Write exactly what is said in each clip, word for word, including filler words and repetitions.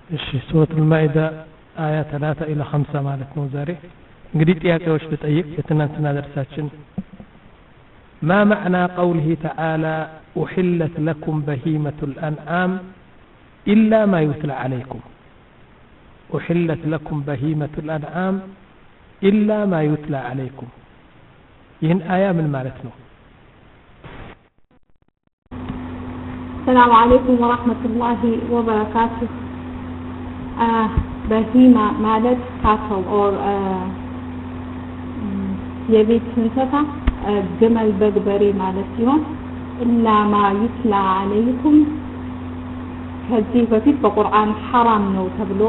እሺ ሱረቱል ማኢዳ አያ ثلاثة إلى خمسة ማለት ነው ዛሬ እንግዲህ ጥያቄዎች ልጠይቅ የትናንትና ደርሳችን ما معنى قوله تعالى أحلت لكم بهيمة الأنعام إلا ما يتلى عليكم أحلت لكم بهيمة الأنعام إلا ما يتلى عليكم ይህን አያ ምን ማለት ነው? السلام عليكم ورحمة الله وبركاته. آه بهيمة مالت cattle or የቤት እንስሳ ግመል በግበሬ ማለት ሲሆን ኢላ ማ ይትላ አለይኩም ከዚህ በፊት በቁርአን ሐራም ነው ተብሎ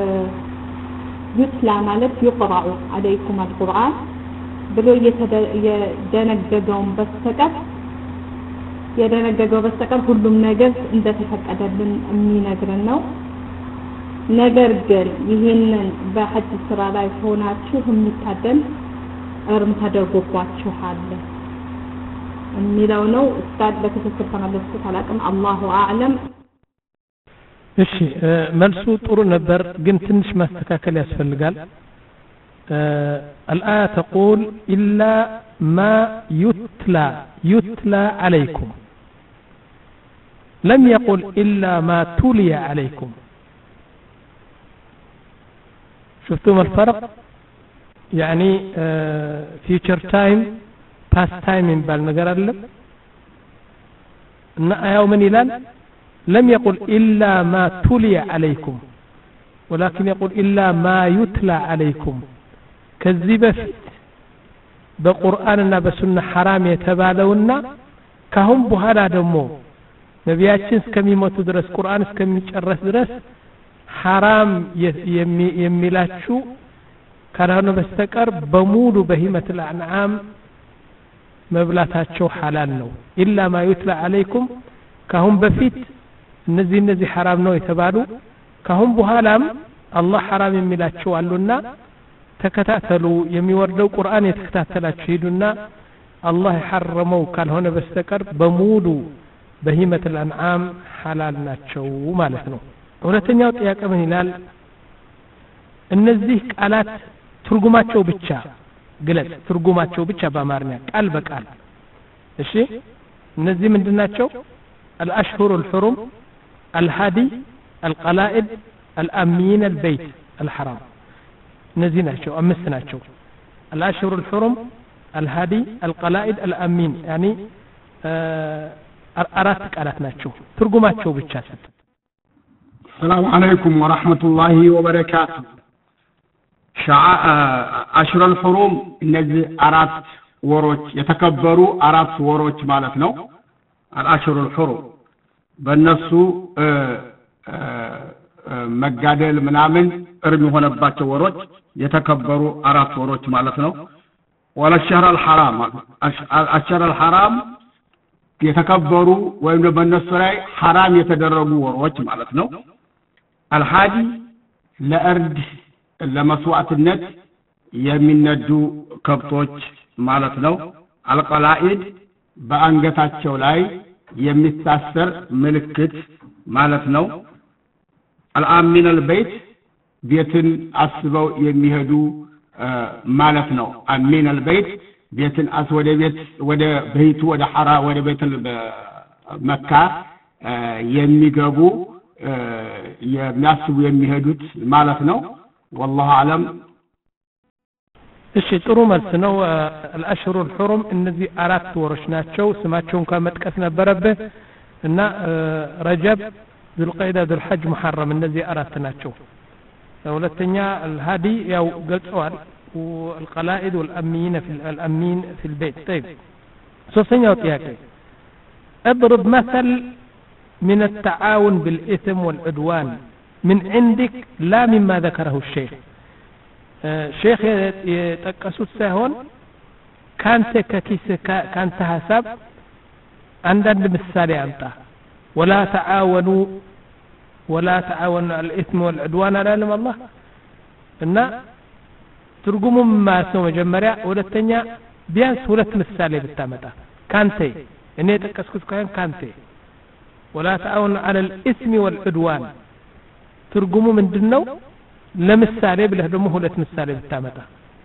ይትላ ማለት ይقرأ عليكم القرآن ብሎ የደነገገውን በስተቀር የደነገገው በስተቀር ሁሉም ነገር እንደተፈቀደልን የሚነግረን ነው። ነገር ግን ይሄንን በሐጅ ስራ ላይ ሆናችሁ የሚታደል እርም ተደርጎባችኋል የሚለው ነው። እስታድ በትክክል ተመለስኩት አላቅም። አላሁ አዕለም። እሺ መልሱ ጥሩ ነበር ግን ትንሽ ማስተካከል ያስፈልጋል። الآية تقول إلا ما يتلى يتلى عليكم لم يقل إلا ما تلي عليكم. شفتم الفرق؟ يعني future time past time ينبال نقر اللب يوم إلان لم يقل إلا ما تلي عليكم ولكن يقول إلا ما يتلى عليكم. ከዚህ በፊት በቁርአንና በሱና ሐራም የተባለውና ካሁን በኋላ ደግሞ ነቢያችን እስከሚሞቱ ድረስ ቁርአን እስከሚጨረስ ድረስ ሐራም የሚላችሁ ካልሆነ በስተቀር በሙሉ በሂመቱል አንዓም መብላታቸው ሐላል ነው። ኢላ ማ ይትላ አለይኩም ካሁን በፊት እነዚህ እነዚህ ሐራም ነው የተባሉ ካሁን በኋላም አላህ ሐራም የሚላቸው አሉና ተከታተሉ የሚወርደው ቁርአን የተከታተላችሁ ሄዱና አላህ የሐረመው ካልሆነ በስተቀር በሙሉ በሂመቱል አንዓም ሐላል ናቸው ማለት ነው። ሁለተኛው ጥያቄ ምን ይላል? እነዚህ ቃላት ትርጉማቸው ብቻ ግለጽ። ትርጉማቸው ብቻ በአማርኛ ቃል በቃል እሺ። እነዚህ ምንድናቸው? الأشهر الحرم الهدي القلائد الأمين البيت الحرام እነዚህ ናቸው አምስት ናቸው። الأشهر الحرم الهدي القلائد الأمين يعني አራት ቃላት ናቸው። ትርጉማቸው ብቻ ሰጥ። السلام عليكم ورحمة الله وبركاته. شعاء أشهر الحرم እነዚህ አራት ወሮች የተከበሩ አራት ወሮች ማለት ነው። الأشهر الحرم በእነሱ መጋደል ምናምን እርም የሆነባቸው ወሮች የተከበሩ አራት ወሮች ማለት ነው። ወለሸህር አልሐራም አሽهر الحرام የተከበሩ ወይም በእነሱ ላይ ሐራም የተደረጉ ወሮች ማለት ነው። አልሃዲ ለእርድ ለመስዋዕትነት የሚነዱ ከብቶች ማለት ነው። አልቀላኢድ በአንገታቸው ላይ የሚታሰር ምልክት ማለት ነው። الآمين البيت بيتن أسبو يميهدو ማለት ነው። አሚን البيت بيتن أسود بيت وده بيت وده حرا وده بيت መካ የሚገቡ የሚያስቡ የሚሄዱት ማለት ነው። والله أعلم። እሺ ጥሩ መልስ ነው። الأشهر الحرم እነዚህ አራት ወሮች ናቸው። ስማቸውን ከመጥቀስ ነበረብህ እና ረጀብ ذو القيدة ذو الحج محرم እነዚህ አራት ናቸው። ሁለተኛ الهادي ያው ገልጸዋል والقلائد والأمين في الأمين في البيت. طيب ሶስተኛው ጥያቄ اضرب مثل من التعاون بالإثم والعدوان من عندك لا مما ذكره الشيخ. شيخ يጠቀሱት ሳይሆን ካንተ ከኪስ ካንተ ሐሳብ አንዳንድ ምሳሌ አምጣ። ولا تعاونوا ولا تعاونوا على الإثم والعدوان على علم الله እና ትርጉሙም ማሰው መጀመሪያ ሁለተኛ ቢያንስ ሁለት ምሳሌ ብታመጣ ካንተ እኔ ተቀስኩት ካን ካንተ ولا تعاونوا على الإثم والعدوان ትርጉሙ ምንድነው ለምሳሌ ብለህ ደግሞ ሁለት ምሳሌ ብታመጣ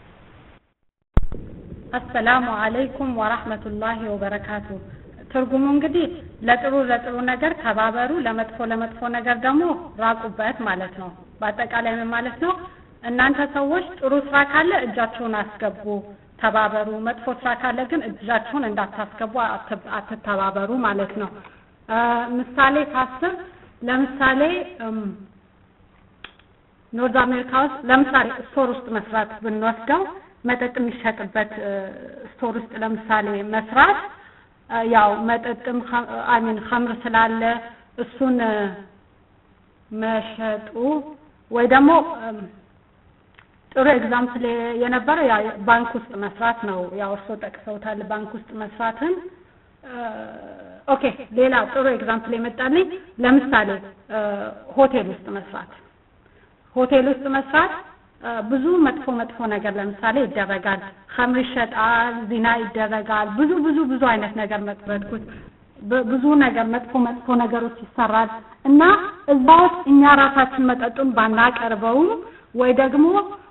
አሰላሙ አለይኩም ወራህመቱላሂ ወበረካቱ ትርጉሙ እንግዲህ ለጥሩ ለጥሩ ነገር ተባበሩ ለመጥፎ ለመጥፎ ነገር ደግሞ ራቁበት ማለት ነው በአጠቃላይ ምን ማለት ነው እናንተ ሰዎች ጥሩ ስራ ካለ እጃችሁን አስገቡ ተባበሩ መጥፎ ስራ ካለ ግን እጃችሁን እንዳታስገቡ አትተባበሩ ማለት ነው ምሳሌ ታስብ ለምሳሌ ኖርዝ አሜሪካ ውስጥ ለምሳሌ ስቶር ውስጥ መስራት ብንወስደው መጠጥ የሚሸጥበት ስቶር ውስጥ ለምሳሌ መስራት ያው መጠጥም አሚን ኸምር ስላለ እሱን መሸጡ ወይ ደግሞ ጥሩ ኤግዛምፕል የነበረ ያ ባንክ ውስጥ መስራት ነው ያው እርሶ ጠቅሰውታል ባንክ ውስጥ መስራትን ኦኬ ሌላ ጥሩ ኤግዛምፕል የመጣልኝ ለምሳሌ ሆቴል ውስጥ መስራት ሆቴል ውስጥ መስራት ብዙ መጥፎ መጥፎ ነገር ለምሳሌ ይደረጋል ኸምር ይሸጣል ዚና ይደረጋል ብዙ ብዙ ብዙ አይነት ነገር መጥበጥኩት ብዙ ነገር መጥፎ መጥፎ ነገሮች ይሰራል እና እዛው እኛ ራሳችን መጠጡን ባናቀርበው ወይ ደግሞ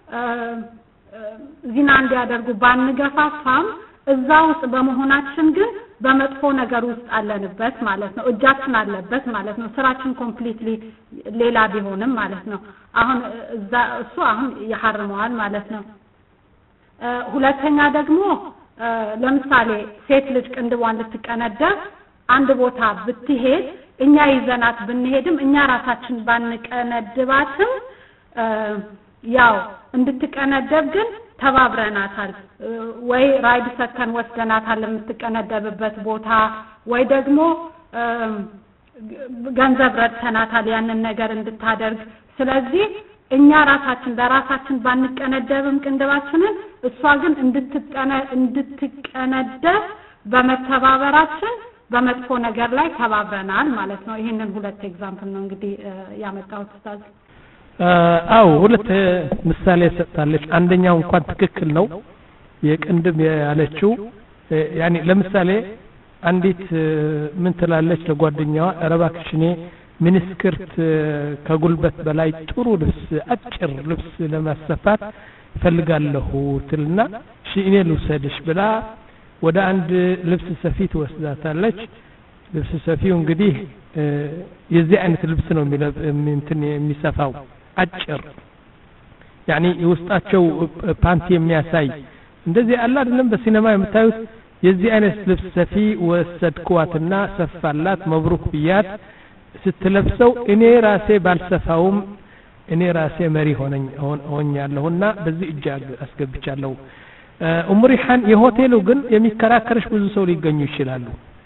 ዚና እንዲያደርጉ ባንገፋፋም እዛው ውስጥ በመሆናችን ግን በመጥፎ ነገር ውስጥ አለንበት ማለት ነው እጃችን አለበት ማለት ነው ስራችን ኮምፕሊትሊ ሌላ ቢሆንም ማለት ነው አሁን እዛ እሱ አሁን ይሐርመዋል ማለት ነው ሁለተኛ ደግሞ ለምሳሌ ሴት ልጅ ቅንድቧን ልትቀነደብ አንድ ቦታ ብትሄድ እኛ ይዘናት ብንሄድም እኛ ራሳችን ባንቀነድባትም ያው እንድትቀነደብ ግን ተባብረናታል ወይ ራይድ ሰከን ወስደናታል ለምትቀነደብበት ቦታ ወይ ደግሞ ገንዘብ ረድተናታል ያንን ነገር እንድታደርግ ስለዚህ እኛ ራሳችን ለራሳችን ባንቀነደብም ቅንድባችንን እሷ ግን እንድትቀነ እንድትቀነደብ በመተባበራችን በመጥፎ ነገር ላይ ተባብረናል ማለት ነው ይሄንን ሁለት ኤግዛምፕል ነው እንግዲህ ያመጣሁት ኡስታዝ አው ሁለት ምሳሌ ሰጣለች አንደኛው እንኳን ትክክል ነው የቅንድም ያለችው ያኒ ለምሳሌ አንዲት ምን ትላለች ለጓደኛዋ አረባክሽኔ ሚኒስክርት ከጉልበት በላይ ጥሩ ልብስ አጭር ልብስ ለማሰፋት ፈልጋለሁ ትልና እሺ እኔ ልውሰድሽ ብላ ወደ አንድ ልብስ ሰፊ ትወስዳታለች ልብስ ሰፊው እንግዲህ የዚህ አይነት ልብስ ነው እንትን የሚሰፋው አጭር ያኒ የውስጣቸው ፓንቲ የሚያሳይ እንደዚህ አለ አይደለም በሲኔማ የምታዩት የዚህ አይነት ልብስ ሰፊ ወሰድኳትና ሰፋላት መብሩክ ብያት ስትለብሰው እኔ ራሴ ባልሰፋውም እኔ ራሴ መሪ ሆነኝ ሆኛለሁና በዚህ እጅ አስገብቻለሁ ኡምሪሃን የሆቴሉ ግን የሚከራከርሽ ብዙ ሰው ሊገኙ ይችላሉ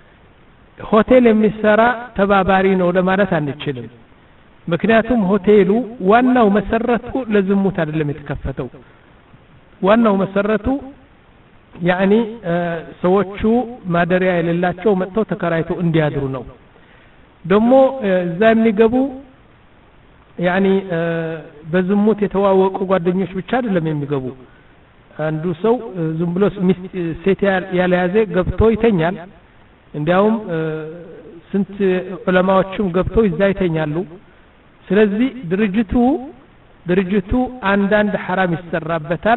ሆቴል የሚሰራ ተባባሪ ነው ለማለት አንችልም ምክንያቱም ሆቴሉ ዋናው መሰረቱ ለዝሙት አይደለም የተከፈተው ዋናው መሰረቱ ያኒ ሰዎቹ ማደሪያ የሌላቸው መጥተው ተከራይተው እንዲያድሩ ነው ደግሞ እዛ የሚገቡ ያኒ በዝሙት የተዋወቁ ጓደኞች ብቻ አይደለም የሚገቡ አንዱ ሰው ዝም ብሎ ሴት ያለያዘ ገብቶ ይተኛል እንዲያውም ስንት ዑለማዎችም ገብቶ ይዛ ይተኛሉ ስለዚህ ድርጅቱ ድርጅቱ አንዳንድ حرام ይሰራበታል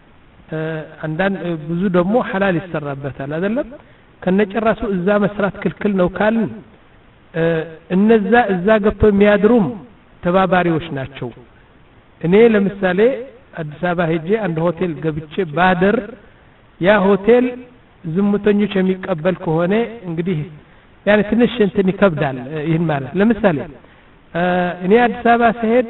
አንዳንድ ብዙ ደግሞ ሐላል ይሰራበታል አይደለም ከነጨራሱ እዛ መስራት ክልክል ነው ካል እነዛ እዛ ገብቶ የሚያድሩም ተባባሪዎች ናቸው እኔ ለምሳሌ አዲስ አበባ ሄጄ አንድ ሆቴል ገብቼ ባደር ያ ሆቴል ዝሙተኞች የሚቀበል ከሆነ እንግዲህ ያኔ ትንሽ እንትን ይከብዳል ይሄን ማለት ለምሳሌ እኔ አዲስ አበባ ስሄድ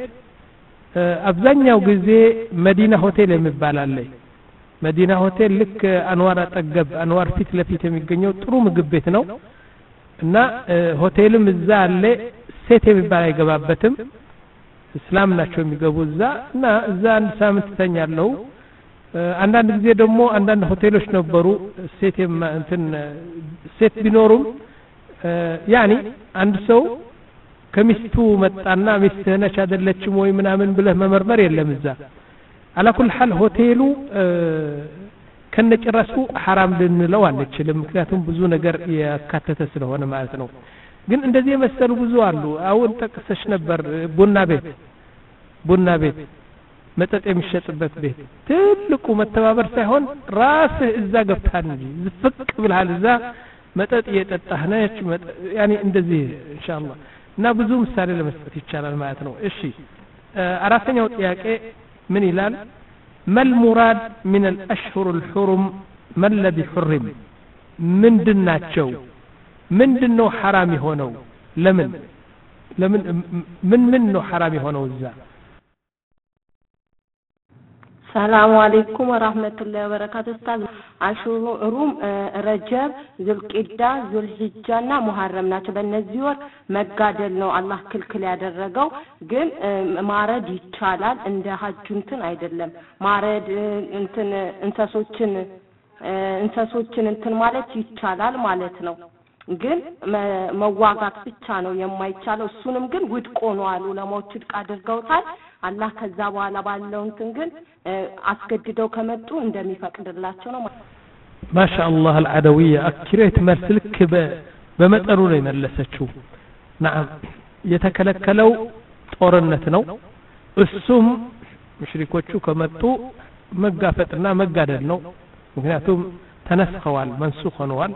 አብዛኛው ጊዜ መዲና ሆቴል የሚባል አለ መዲና ሆቴል ልክ አንዋር አጠገብ አንዋር ፊት ለፊት የሚገኘው ጥሩ ምግብ ቤት ነው እና ሆቴልም እዛ አለ ሴት የሚባል አይገባበትም እስላም ናቸው የሚገቡ እዛ እና እዛ አንድ ሳምንት ተኛለው አንዳንድ ጊዜ ደግሞ አንዳንድ ሆቴሎች ነበሩ ሴት እንትን ሴት ቢኖሩም ያኒ አንድ ሰው ከሚስቱ መጣና ሚስትህ ነች አይደለችም ወይ ምናምን ብለህ መመርመር የለም እዛ على كل حال ሆቴሉ ከነጨራሱ حرام ልንለው አንችልም ምክንያቱም ብዙ ነገር ያካተተ ስለሆነ ማለት ነው ግን እንደዚህ የመሰሉ ብዙ አሉ አሁን ጠቅሰሽ ነበር ቡና ቤት ቡና ቤት መጠጥ የሚሸጥበት ቤት ትልቁ መተባበር ሳይሆን ራስህ እዛ ገብታን እንጂ ዝፍቅ ብለሃል እዛ መጠጥ እየጠጣህ ነች ያኒ እንደዚህ ኢንሻአላህ እና ብዙ ምሳሌ ለመስጠት ይቻላል ማለት ነው እሺ አራተኛው ጥያቄ ምን ይላል ما المراد من الأشهر الحرم ما الذي حرم ምንድናቸው ምንድነው حرام የሆነው ለምን ለምን ምን ምን ነው حرام የሆነው እዛ ሰላም አለይኩም ወራህመቱላሂ ወበረካቱ ኡስታዝ አሽሩ ሩም ረጀብ ዙልቂዳ ዙልሂጃና ሙሐረም ናቸው በእነዚህ ወር መጋደል ነው አላህ ክልክል ያደረገው ግን ማረድ ይቻላል እንደ ሐጅ እንትን አይደለም ማረድ እንትን እንሰሶችን እንሰሶችን እንትን ማለት ይቻላል ማለት ነው ግን መዋጋት ብቻ ነው የማይቻለው እሱንም ግን ውድቆ ነው አሉ ለሞት ውድቅ አድርገውታል አላህ ከዛ በኋላ ባለው እንትን ግን አስገድደው ከመጡ እንደሚፈቅድላቸው ነው ማሻአላህ አልዓደውያ አክሬት መልስልክ በመጠኑ ነው የመለሰችው نعم የተከለከለው ጦርነት ነው እሱም ሙሽሪኮቹ ከመጡ መጋፈጥና መጋደል ነው ምክንያቱም ተነስኸዋል መንሱኽ ሆነዋል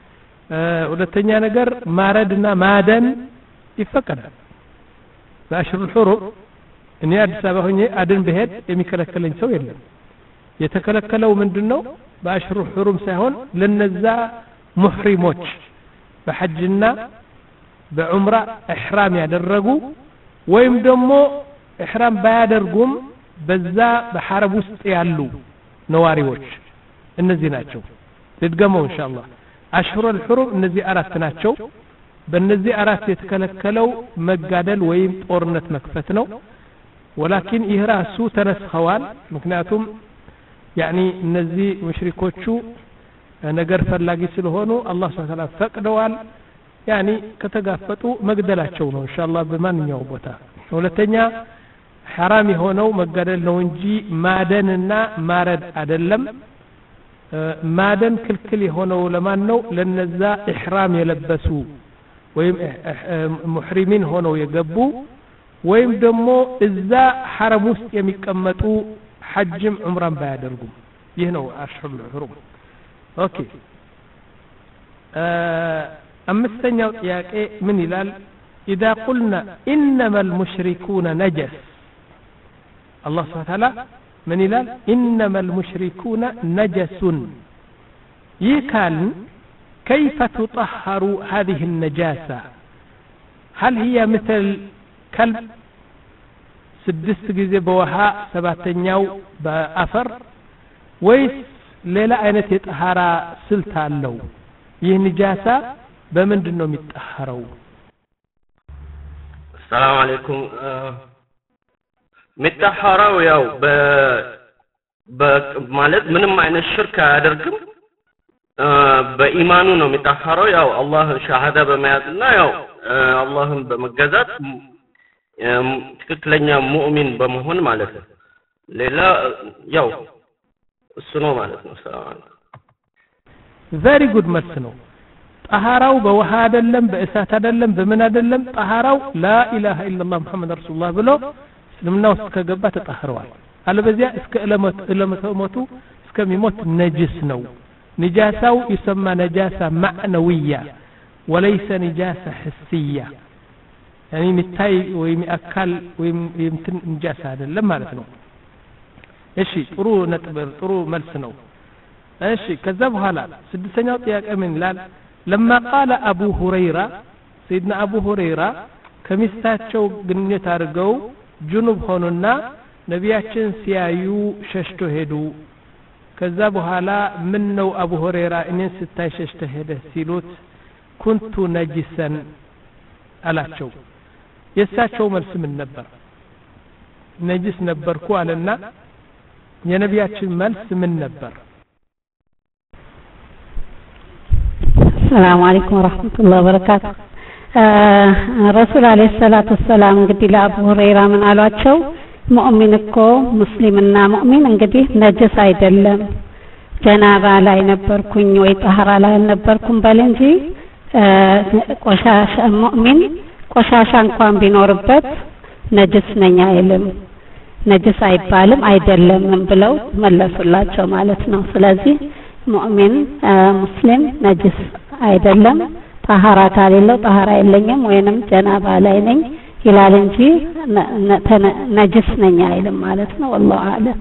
ሁለተኛ ነገር ማረድና ማደን ይፈቀዳል በአሽሩ الحرم እኔ አዲስ አበባ ሆኜ አድን በሄድ የሚከለከለኝ ሰው የለም የተከለከለው ምንድነው በአሽሩ الحرم ሳይሆን ለነዛ ሙህሪሞች በሐጅና በዑምራ ኢህራም ያደረጉ ወይም ደግሞ ኢህራም ባያደርጉም በዛ በሐረም ውስጥ ያሉ ነዋሪዎች እነዚህ ናቸው ልድገመው ኢንሻአላህ አሽሩ الحرم እነዚህ አራት ናቸው በእነዚህ አራት የተከለከለው መጋደል ወይም ጦርነት መክፈት ነው ولكن ይህራሱ ተነስኸዋል ምክንያቱም ያኒ እነዚህ ሙሽሪኮቹ ነገር ፈላጊ ስለሆኑ አላህ Subhanahu Wa Ta'ala ፈቅደዋል ያኒ ከተጋፈጡ መግደላቸው ነው ኢንሻአላህ በማንኛው ቦታ ሁለተኛ حرام የሆነው መጋደል ነው እንጂ ማደንና ማረድ አይደለም ማደን ክልክል የሆነው ለማን ነው ለነዛ ኢህራም የለበሱ ወይም ሙህሪሚን ሆነው የገቡ ወይም ደግሞ እዛ حرم ውስጥ የሚቀመጡ ሐጅም ዑምራን ባያደርጉም ይህ ነው አሽሁር الحرم ኦኬ አምስተኛው ጥያቄ ምን ይላል اذا قلنا انما المشركون نجس الله سبحانه وتعالى من ይላል انما المشركون نجس يكال كيف تطهر هذه النجاسة هل هي مثل كلب ስድስት ጊዜ በውሃ ሰባተኛው በአፈር ወይስ ሌላ አይነት የጠሃራ ስልት አለው ይህ ንጃሳ በምንድነው የሚጠሃረው ሰላም አለይኩም የሚጠሃረው ያው በ ማለት ምንም አይነት ሽርክ አያደርግም በኢማኑ ነው የሚጠሃረው ያው አላህ ሻሃዳ በመያዝና ያው አላህን በመገዛት ትክክለኛ ሙእሚን በመሆን ማለት ነው ሌላ ያው እሱ ነው ማለት ነው ሰላም very good መልስ ነው ጠሃራው በውሃ አይደለም በእሳት አይደለም በምን አይደለም ጠሃራው لا اله الا الله محمد رسول الله ብሎ እስልምና ውስጥ ከገባ ተጠህረዋል አለበዚያ እስከ ለመሞቱ እስከሚሞት ነጅስ ነው ንጃሳው ይሰማ ነጃሳ ማዕነውያ وليس نجاسة حسية يعني متاي ويم أكل ويم يمتن نجاسة هذا لما عرفنا إيشي طرو نتبر طرو ملسنو إيشي كذب هلا سد سنوات يا كمن لال لما قال أبو هريرة سيدنا أبو هريرة كمستاتشو جنية تارجو جنوب هوننا نبياتشن سيايو ششتو هدو كذب هلا منو أبو هريرة إن ستاي ششتو هده سيلوت كنت نجسا አላቸው የሳቸው መልስ ምን ነበር ነጅስ ነበርኩ አለና የነቢያችን መልስ ምን ነበር ሰላም አለይኩም ወራህመቱላሂ ወበረካቱ ረሱል አለይሂ ሰላቱ ሰላም እንግዲህ ለአቡ ሁረይራ ምን አሏቸው ሙእሚን እኮ ሙስሊምና ሙእሚን እንግዲህ ነጅስ አይደለም ጀናባ ላይ ነበርኩኝ ወይ ጠሃራ ላይ ነበርኩም በል እንጂ ቆሻሻ ሙእሚን ቆሻሻ እንኳን ቢኖርበት ነጅስ ነኝ አይልም ነጅስ አይባልም አይደለምም ብለው መለሱላቸው ማለት ነው። ስለዚህ ሙእሚን ሙስሊም ነጅስ አይደለም طهارة ከሌለው طهارة የለኝም ወይንም ጀናባ ላይ ነኝ ይላል እንጂ ነጅስ ነኝ አይልም ማለት ነው። والله اعلم።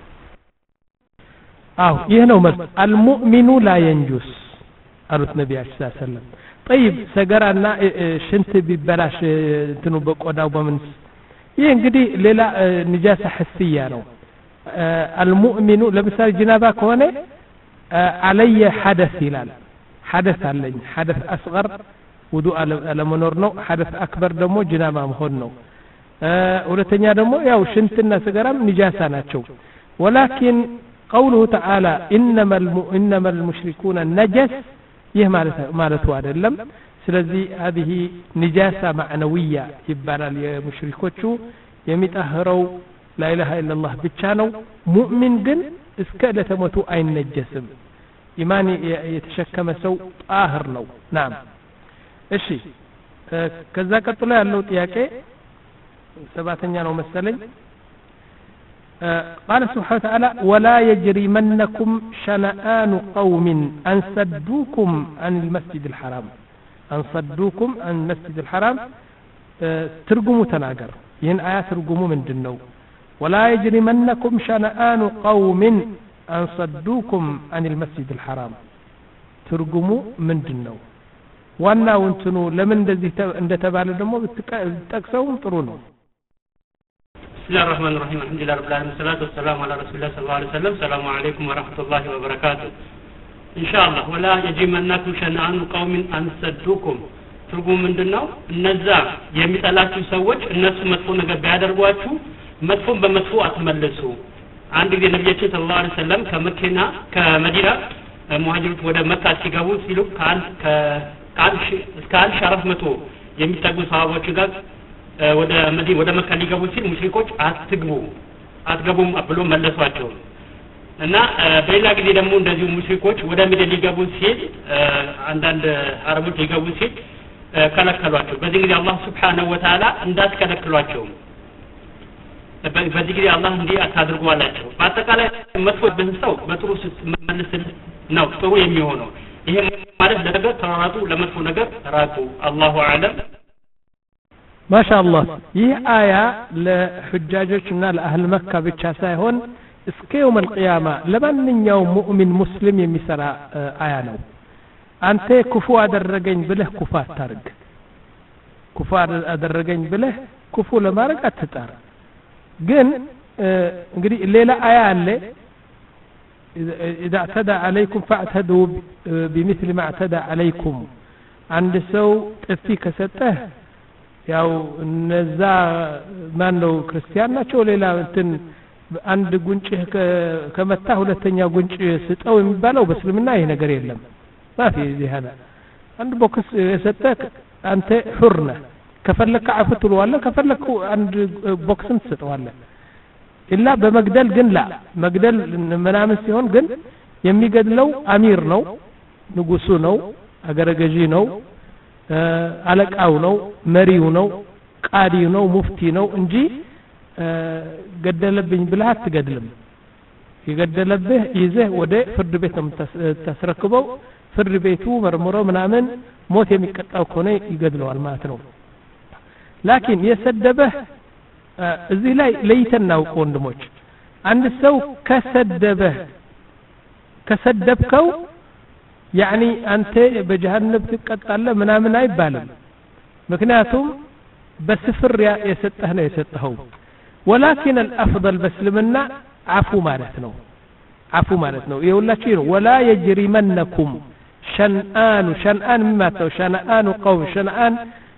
አው ይሄ ነው ማለት አልሙእሚኑ ላ የንጁስ አሉት ነብያችን ሰለላሁ ዐለይሂ ወሰለም። طيب ሰገራና ሽንት ቢበላሽ እንትኑ በቆዳው በምን ይሄ እንግዲህ ሌላ ንጃሳ ህስያ ነው። አልሙእሚኑ ለምሳሌ ጀናባ ከሆነ علي حدث ይላል حدث አለኝ حدث اصغر ውዱእ አለመኖር ነው። حدث اكبر ደግሞ ጀናባ መሆን ነው። ሁለተኛ ደግሞ ያው ሽንትና ሰገራም ንጃሳ ናቸው። ولكن قوله تعالى انما انما المشركون نجس ይህ ማለት ማለቱ አይደለም። ስለዚህ هذه نجاسة معنوية ይባላል። የሙሽሪኮቹ የሚጣህረው لا اله الا الله ብቻ ነው። ሙእሚን ግን እስከ ለተሞቱ አይነጀስም። ኢማን የተሸከመ ሰው ጣህር ነው። ናም እሺ ከዛ ቀጥሎ ያለው ጥያቄ ሰባተኛ ነው መሰለኝ። قال سبحانه وتعالى ولا يجرمنكم شنآن قوم أن صدوكم عن المسجد الحرام أن صدوكم عن المسجد الحرام ترجموا تناجر ين آيات ترجموا من جنو ولا يجرمنكم شنآن قوم أن صدوكم عن المسجد الحرام ترجموا من جنو وانا وانتنو لمن دزي اند تبال دمو بتكسوهم طرونو. بسم الله الرحمن الرحيم الحمد لله رب العالمين والصلاة والسلام على رسول الله صلى الله عليه وسلم. السلام عليكم ورحمة الله وبركاته. إن شاء الله ولا يجرمنكم شنآن قوم أن صدوكم ትርጉሙ ምንድነው? እነዛ የሚጠላችሁ ሰዎች እነሱ መጥፎ ነገር ቢያደርጓችሁ መጥፎን በመጥፎ አትመለሱ። አንድ ጊዜ ነብያችን ሰለላሁ ዐለይሂ ወሰለም ከመኪና ከመዲና ሙሃጅሮች ወደ መካ ሲገቡ ሲሉ ካል ከአንድ እስከ አንድ ሺህ አራት መቶ የሚጠጉ ሰሃቦች ጋር ወደ መዲና ወደ መካ ሊገቡ ሲል ሙሽሪኮች አትግቡ አትገቡም ብሎ መለሷቸው። እና በሌላ ጊዜ ደግሞ እንደዚሁ ሙሽሪኮች ወደ መዲና ሊገቡ ሲል አንዳንድ አረቦች ሊገቡ ሲል ከለከሏቸው። በዚህ ጊዜ አላህ Subhanahu Wa Ta'ala እንዳትከለክሏቸው በዚህ ጊዜ አላህ እንዲህ አታድርጉ አላቸው። በአጠቃላይ መጥፎ በሰው በጥሩ ስትመልስ ነው ጥሩ የሚሆነው። ይሄ ማለት ለነገር ተራራቁ ለመጥፎ ነገር ተራቁ። አላሁ አለም። ማሻአላህ ይህ አያ ለሁጃጆችና ለአህል መካ ብቻ ሳይሆን እስከ يوم القيامة ለማንኛውም ሙእሚን ሙስሊም የሚሰራ አያ ነው። አንተ ክፉ አደረገኝ ብለህ ኩፋ አታርግ። ኩፋ አደረገኝ ብለህ ክፉ ለማድረግ አትጣር። ግን እንግዲህ ሌላ አያ አለ إذا اعتدى عليكم فاعتدوا بمثل ما اعتدى عليكم عند سو ጥፊ ከሰጠህ ያው እነዛ ማን ነው ክርስቲያን ናቸው ሌላ እንትን አንድ ጉንጭህ ከመታ ሁለተኛ ጉንጭ ስጠው የሚባለው በእስልምና ይሄ ነገር የለም። ማፊ እዚህ هذا አንድ ቦክስ የሰጠህ አንተ ሁር ነህ። ከፈለክ አፍ ትለዋለህ ከፈለክ አንድ ቦክስም ትሰጠዋለህ። ኢላ በመግደል ግን ላ መግደል ምናምን ሲሆን ግን የሚገድለው አሚር ነው ንጉሱ ነው አገረገዢ ነው አለቃው ነው መሪው ነው ቃዲው ነው ሙፍቲ ነው እንጂ ገደለብኝ ብለህ አትገድልም። የገደለብህ ይዘህ ወደ ፍርድ ቤት ነው ተስረክበው ፍርድ ቤቱ መርምሮ ምናምን ሞት የሚቀጣው ከሆነ ይገድለዋል ማለት ነው። ላኪን የሰደበህ እዚህ ላይ ለይተናው ወንድሞች አንድ ሰው ከሰደበህ ከሰደብከው ያኒ አንተ በጀሃነም ትቀጣለህ ምናምን አይባልም። ምክንያቱም በስፍር የሰጠህ ነው የሰጠኸው። ولكن الافضل በስልምና አፉ ማለት ነው። አፉ ማለት ነው ይኸውላችሁ ነው ولا يجرمنكم شنآن شنآن ማለት ነው شنآن قوم شنآن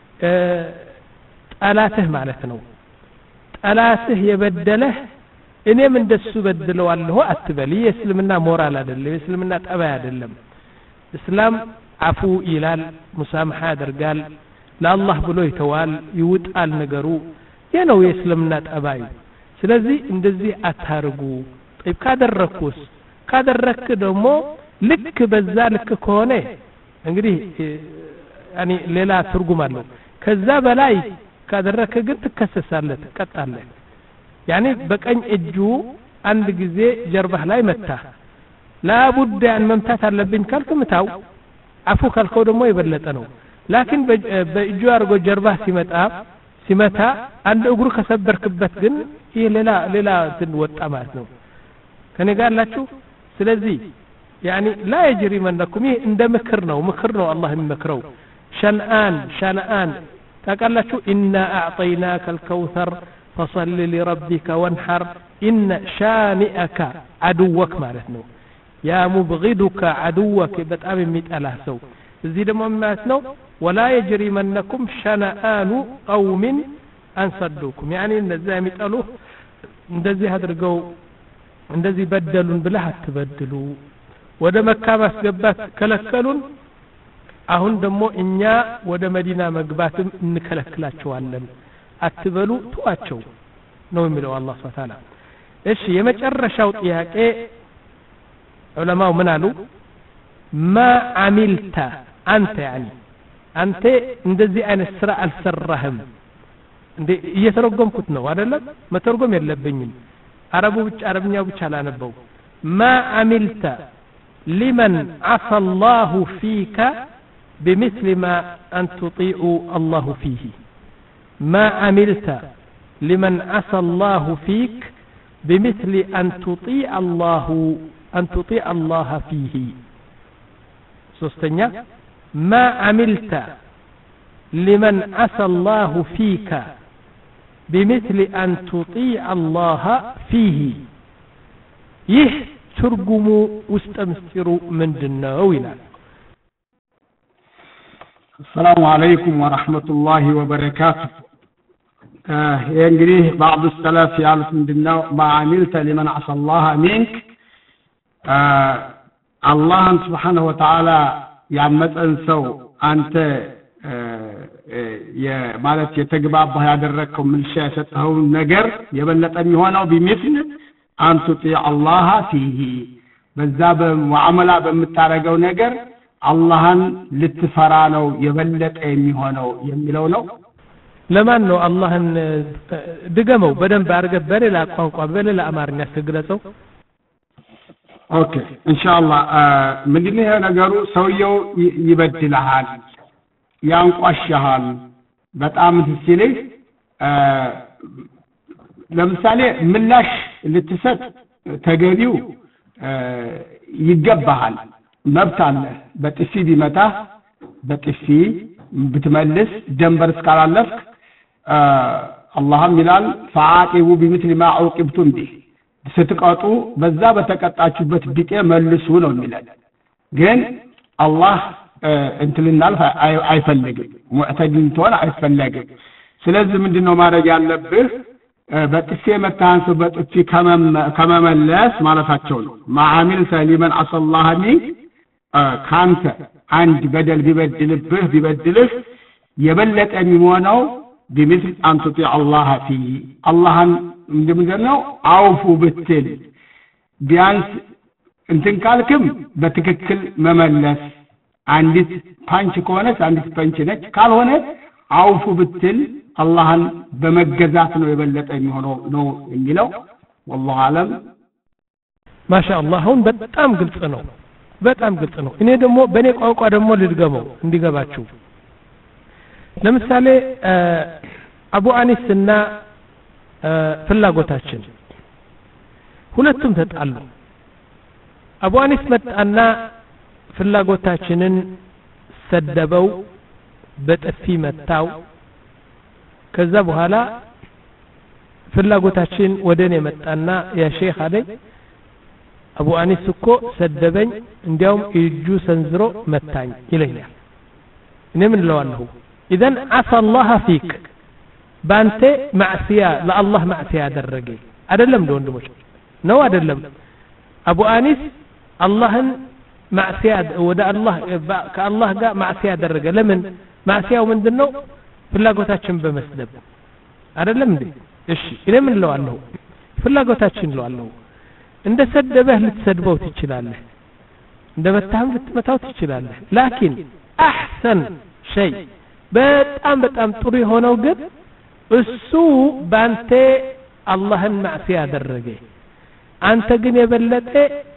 ጠላትህ ማለት ነው። ጠላትህ የበደለህ እኔም እንደሱ በድለዋለሁ አትበል። የእስልምና ሞራል አይደለም፣ የእስልምና ጠባይ አይደለም። እስላም አፉ ይላል፣ ሙሳማህ ያደርጋል፣ ለአላህ ብሎ ይተዋል፣ ይውጣል ነገሩ። ይሄ ነው የእስልምና ጠባይ። ስለዚህ እንደዚህ አታርጉ። طيب ካደረኩስ ካደረክ ደግሞ ልክ በዛ ልክ ከሆነ እንግዲህ ያኒ ሌላ ትርጉም አለው። ከዛ በላይ ካደረክ ግን ትከሰሳለህ፣ ትቀጣለህ። يعني በቀኝ እጁ አንድ ጊዜ ጀርባህ ላይ መታ ላቡድ ያን መምታት አለብኝ ካልክ ምታው አፉ ካልከው ደግሞ የበለጠ ነው ላኪን በእጁ አርጎ ጀርባህ ሲመጣ ሲመታ አንድ እግሩ ከሰበርክበት ግን ይሄ ሌላ ሌላ ትወጣ ማለት ነው ከኔ ጋር አላችሁ ስለዚህ يعني لا يجري منكم ይሄ እንደ ምክር ነው ምክር ነው አላህ የሚመክረው شنآن شنآن ታውቃላችሁ إنا أعطيناك الكوثر فصل لربك وانحر إن شانئك عدوك ማለት ነው يا مبغضك عدوك በጣም የሚጠላህ ሰው እዚህ ደግሞ ማለት ነው ولا يجري منكم شنآن قوم أن صدوكم يعني እነዛ የሚጠሉህ እንደዚህ አድርገው እንደዚህ በደሉን ብለህ አትበድሉ ወደ መካ ማስገባት ከለከሉን አሁን ደግሞ እኛ ወደ መዲና መግባትም እንከለክላቸዋለን አትበሉ ተዋቸው ነው የሚለው አላህ Subhanahu Wa Ta'ala እሺ የመጨረሻው ጥያቄ ዑለማው ምን አሉ ما عملت አንተ يعني አንተ እንደዚህ አይነት ስራ አልሰራህም እንዴ እየተረጎምኩት ነው አይደለም መተርጎም የለብኝም አረቡ ብቻ አረብኛው ብቻ ላነበው ما عملت لمن عصى الله فيك بمثل ما أن تطيع الله فيه ما عملت لمن عصى الله فيك بمثل أن تطيع الله أن تطيع الله فيه سوستنيا ما عملت لمن عصى الله فيك بمثل أن تطيع الله فيه يه ትርጉሙ ውስጥ ምስጢሩ ምንድነው ይላል السلام عليكم ورحمة الله وبركاته ይሄ እንግዲህ بعض السلف ያሉት ምንድነው ما عملت لمن عصى الله منك الله سبحانه وتعالى ያመፀን ሰው አንተ የማለት የተግባባህ ያደረከው ምልሻ የሰጠኸው ነገር የበለጠ የሚሆነው ቢሚስል أن تطيع الله فيه በዛ በሙዓመላ በምታረገው ነገር አላህን ልትፈራ ነው የበለጠ የሚሆነው የሚለው ነው ለማን ነው አላህን ድገመው በደንብ አድርገህ በሌላ ቋንቋ በሌላ አማርኛ ትግለጸው ኦኬ ኢንሻአላህ ምንድነው ነገሩ ሰውየው ይበድልሃል ያንቋሽሃል በጣም ሲልህ ለምሳሌ ምላሽ ልትሰጥ ተገቢው ይገባሃል መብት አለ በጥፊ ቢመታ በጥፊ ብትመልስ ደንበር እስካላለፍክ አላህም ይላል ፈአቂቡ بمثل ما عوقبتم به ስትቀጡ በዛ በተቀጣችሁበት ቢጤ መልሱ ነው የሚለው ግን አላህ እንትልናል አይፈልግም ሙዕተዲን ተወላ አይፈልግም ስለዚህ ምንድነው ማድረግ ያለብህ በጥፊ መታንስ በጥፊ ከመመለስ ማለታቸው ነው ማዓሚል ሰሊመን አሰላህ ሚን ካንተ አንድ በደል ቢበድልብህ ቢበድልህ የበለጠ የሚሆነው بمثل أن تطيع الله فيه الله እንደምንለው አውፉ ብትል ቢያንስ እንትን ካልክም በትክክል መመለስ አንዲት ፓንች ከሆነች አንዲት ፓንች ነች ካልሆነ አውፉ ብትል አላህን በመገዛት ነው የበለጠ የሚሆነው ነው የሚለው والله አለም ማሻአላህ አሁን በጣም ግልጽ ነው በጣም ግልጽ ነው እኔ ደግሞ በኔ ቋንቋ ደግሞ ልድገመው እንዲገባችሁ ለምሳሌ አቡ አኒስና ፍላጎታችን ሁለቱም ተጣሉ አቡ አኒስ መጣና ፍላጎታችንን ሰደበው በጥፊ መታው ከዛ በኋላ ፍላጎታችን ወደኔ መጣና ያ ሼክ አለኝ አቡ አኒስ እኮ ሰደበኝ እንዲያውም እጁ ሰንዝሮ መታኝ ይለኛል እኔ ምን ለዋለሁ اذا عصى الله فيك ባንተ ማዕሲያ ለአላህ ማዕሲያ ያደረገ አይደለም ወንድሞች ነው አይደለም አቡ አኒስ አላህን ማዕሲያ ወደ አላህ ከአላህ ጋር ማዕሲያ ያደረገ ለምን ማዕሲያው ምንድነው ፍላጎታችን በመስደብ አይደለም እንዴ እሺ እኔ ምን ለዋለሁ ፍላጎታችን ለዋለሁ እንደ ሰደበህ ልትሰድበው ትችላለህ እንደ መታህም ልትመታው ትችላለህ ላኪን احسن شيء በጣም በጣም ጥሩ የሆነው ግን እሱ ባንተ አላህን ማዕሲያ ያደረገ አንተ ግን የበለጠ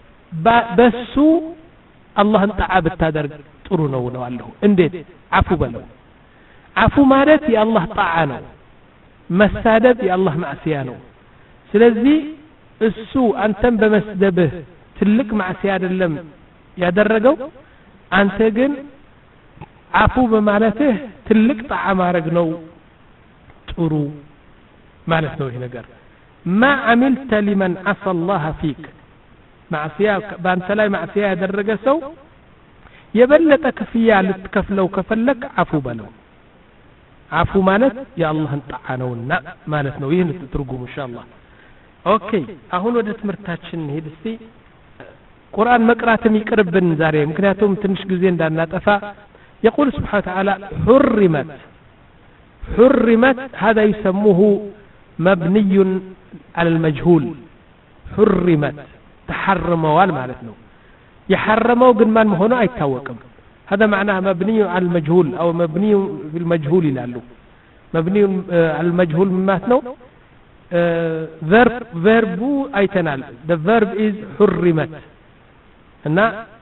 በሱ አላህን ጣዓ ብታደርግ ጥሩ ነው ነው አለሁ እንዴት አፉ በለው አፉ ማለት የአላህ ጣዓ ነው መሳደብ የአላህ ማዕሲያ ነው ስለዚህ እሱ አንተን በመስደብህ ትልቅ ማዕሲያ አይደለም ያደረገው አንተ ግን አፉ በማለትህ ትልቅ ጣዓ ማድረግ ነው ጥሩ ማለት ነው ይሄ ነገር ما عملت لمن عصى الله فيك معصيه بانت ላይ ማዕሲያ ያደረገ ሰው የበለጠ ክፍያ ልትከፍለው ከፈለክ አፉ በለው አፉ ማለት የአላህን ጣዓ ነውና ማለት ነው ይሄን ትርጉሙ ኢንሻአላህ ኦኬ አሁን ወደ ትምህርታችን ሄድ እስቲ ቁርአን መቅራትም ይቅርብን ዛሬ ምክንያቱም ትንሽ ጊዜ እንዳናጠፋ يقول سبحانه وتعالى حرمت حرمت هذا يسموه مبني على المجهول حرمت تحرموا معناته يحرموا قد ما هنا አይታወቅም هذا معناه مبني على المجهول او مبني في المجهول يلالو مبني على المجهول معناته verb verb አይተናል the verb is حرمت እና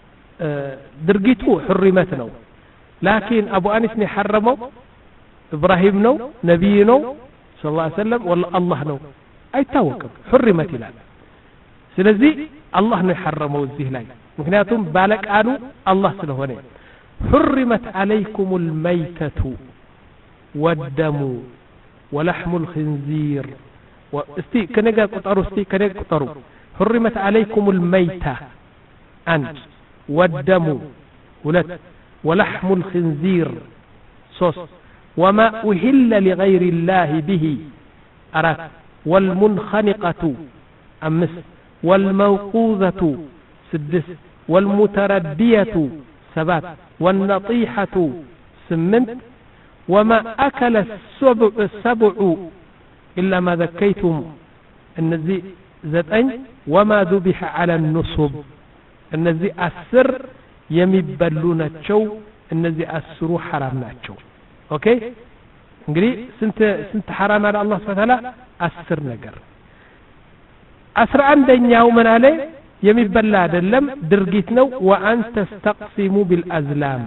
ድርጊቱ حرمت ነው لكن ابو انس ነው حرمው ابراهيم ነው ነብይ ነው صلى الله عليه وسلم والله الله ነው አይታወቅም حرمت ይላል ስለዚህ አላህ ነው يحرمው እዚህ ላይ ምክንያቱም ባለቃሉ አላህ ስለሆነ حرمت عليكم الميتة والدم ولحم الخنزير واستي كنجا قطروا استي كنجا قطروا حرمت عليكم الميتة أنت والدم ولت ولحم الخنزير صوص وما أهل لغير الله به أراك والمنخنقة أمس والموقوذة سدس والمتردية سبات والنطيحة سمنت وما أكل السبع, السبع إلا ما ذكيتم النزي زتأن وما ذبح على النصب النزي أسر يمبلون الشو النزي أسروا حرامنا الشو أوكي እንግዲህ ስንት ስንት حرام على الله سبحانه وتعالى أسر نجر أسر عندኛው ምን አለ የሚበላ አይደለም ድርጊት ነው وأن تستقسموا بالأزلام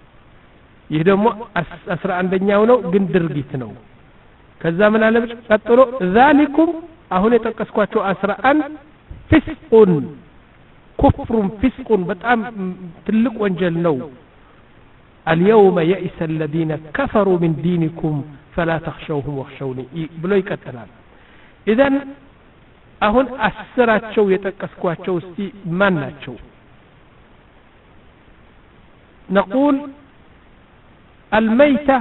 ይህ ደግሞ አስራ አንደኛው ነው ግን ድርጊት ነው ከዛ ምን አለ ቀጥሎ ذلكم አሁን የተቀስኳቸው አስራ አንድ ፍስቁን ኩፍሩን ፍስቁን በጣም ትልቅ ወንጀል ነው اليوم يئس الذين كفروا من دينكم فلا تخشوهم واخشوني ብሎ ይቀጥላል اذا አሁን አስራቸው የተቀስኳቸው እስቲ ማን ናቸው نقول الميتة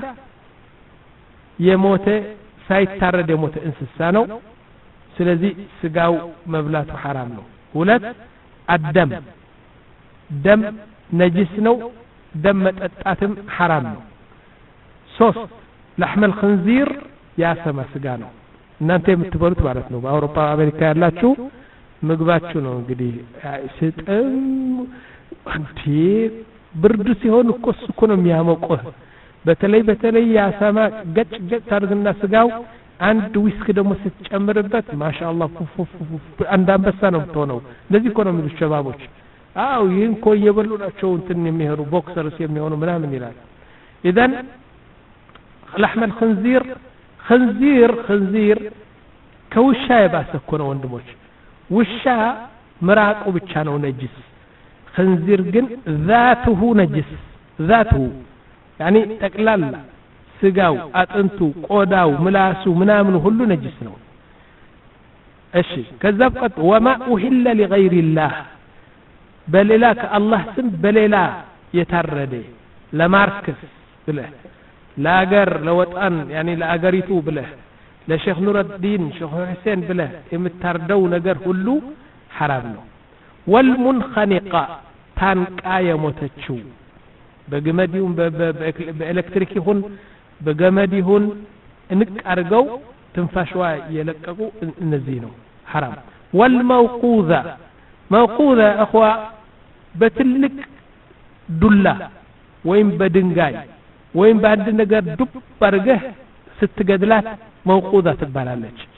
የሞተ ሳይታረድ የሞተ እንስሳ ነው ስለዚህ ስጋው መብላቱ حرام ነው ሁለት አደም ደም ነጅስ ነው ደም መጠጣትም حرام ነው ሶስት لحم الخنزير ያሰማ ስጋ ነው እናንተ የምትበሉት ማለት ነው በአውሮፓ አሜሪካ ያላችሁ ምግባችሁ ነው እንግዲህ ስጥም አንቺ ብርድ ሲሆን እኮ እኮ ነው የሚያሞቀው በተለይ በተለይ ያሰማ ገጭ ገጭ ታርግና ስጋው አንድ ዊስክ ደግሞ ስትጨምርበት ማሻአላህ ፉፉ አንድ አንበሳ ነው የምትሆነው እንደዚህ እኮ ነው የሚሉት ሸባቦች አው ይህን እኮ እየበሉ ናቸው እንትን የሚሄሩ ቦክሰርስ የሚሆኑ ምናምን ይላል اذا لحم الخنزير خنزير خنزير ከውሻ የባሰ እኮ ነው ወንድሞች ውሻ ምራቁ ብቻ ነው ነጅስ خنزير ግን ذاته نجس ذاته يعني ጠቅላላ ስጋው አጥንቱ ቆዳው ምላሱ ምናምን ሁሉ ነጅስ ነው እሺ ከዛ ቀጥ وما أهل لغير الله በሌላ ከአላህ ስም በሌላ የታረደ ለማርክስ ብለህ ለአገር ለወጣን يعني ለአገሪቱ ብለህ ለሼክ ኑረዲን ሼክ ሁሴን ብለህ የምታርደው ነገር ሁሉ حرام ነው والمنخنقة ታንቃ የሞተችው በገመድ ይሁን በኤሌክትሪክ ይሁን በገመድ ይሁን እንቅ አርገው ትንፋሽዋ የለቀቁ እነዚህ ነው حرام والموقوذة موقوذة اخوا በትልቅ ዱላ ወይም በድንጋይ ወይም በአንድ ነገር ዱብ አርገህ ስትገድላት موقوذة ትባላለች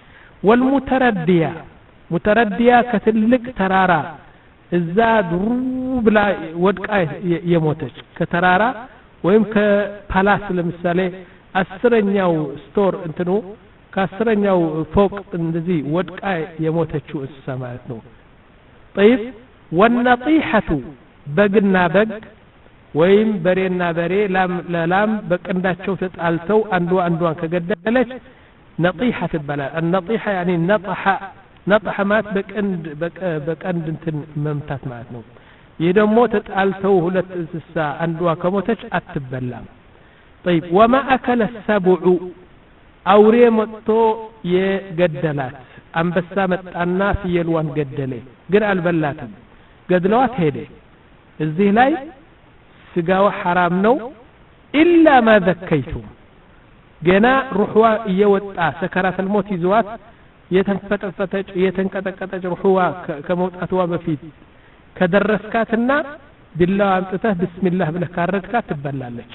والمتردية متردية كتلك ترارا እዛ ድሩ ብላ ወድቃ የሞተች ከተራራ ወይም ከፓላስ ለምሳሌ አስረኛው ስቶር እንትኑ ከአስረኛው ፎቅ እንደዚህ ወድቃ የሞተችው እንስሳ ማለት ነው። طيب والنطيحة በግና በግ ወይም በሬና በሬ ላም ለላም በቀንዳቸው ተጣልተው አንዱ አንዷን ከገደለች نطيحة ትባላል። النطيحة يعني نطح نطح مات بقند بقند እንትን መምታት ማለት ነው። ይሄ ደግሞ ተጣልተው ሁለት እንስሳ አንዷ ከሞተች አትበላም። طيب وما أكل السبع አውሬ መጥቶ የገደላት አንበሳ መጣና ፍየልዋን ገደለ ግን አልበላትም ገድለዋት ሄደ። እዚህ ላይ ስጋው حرام ነው إلا ما ذكيتم ገና ሩህዋ እየወጣ ሰከራት الموت ይዟት የተንፈጠፈጠች የተንቀጠቀጠች ሩህዋ ከመውጣቷ በፊት ከደረስካትና ቢላዋ አምጥተህ ቢስሚላህ ብለህ ካረድካት ትበላለች።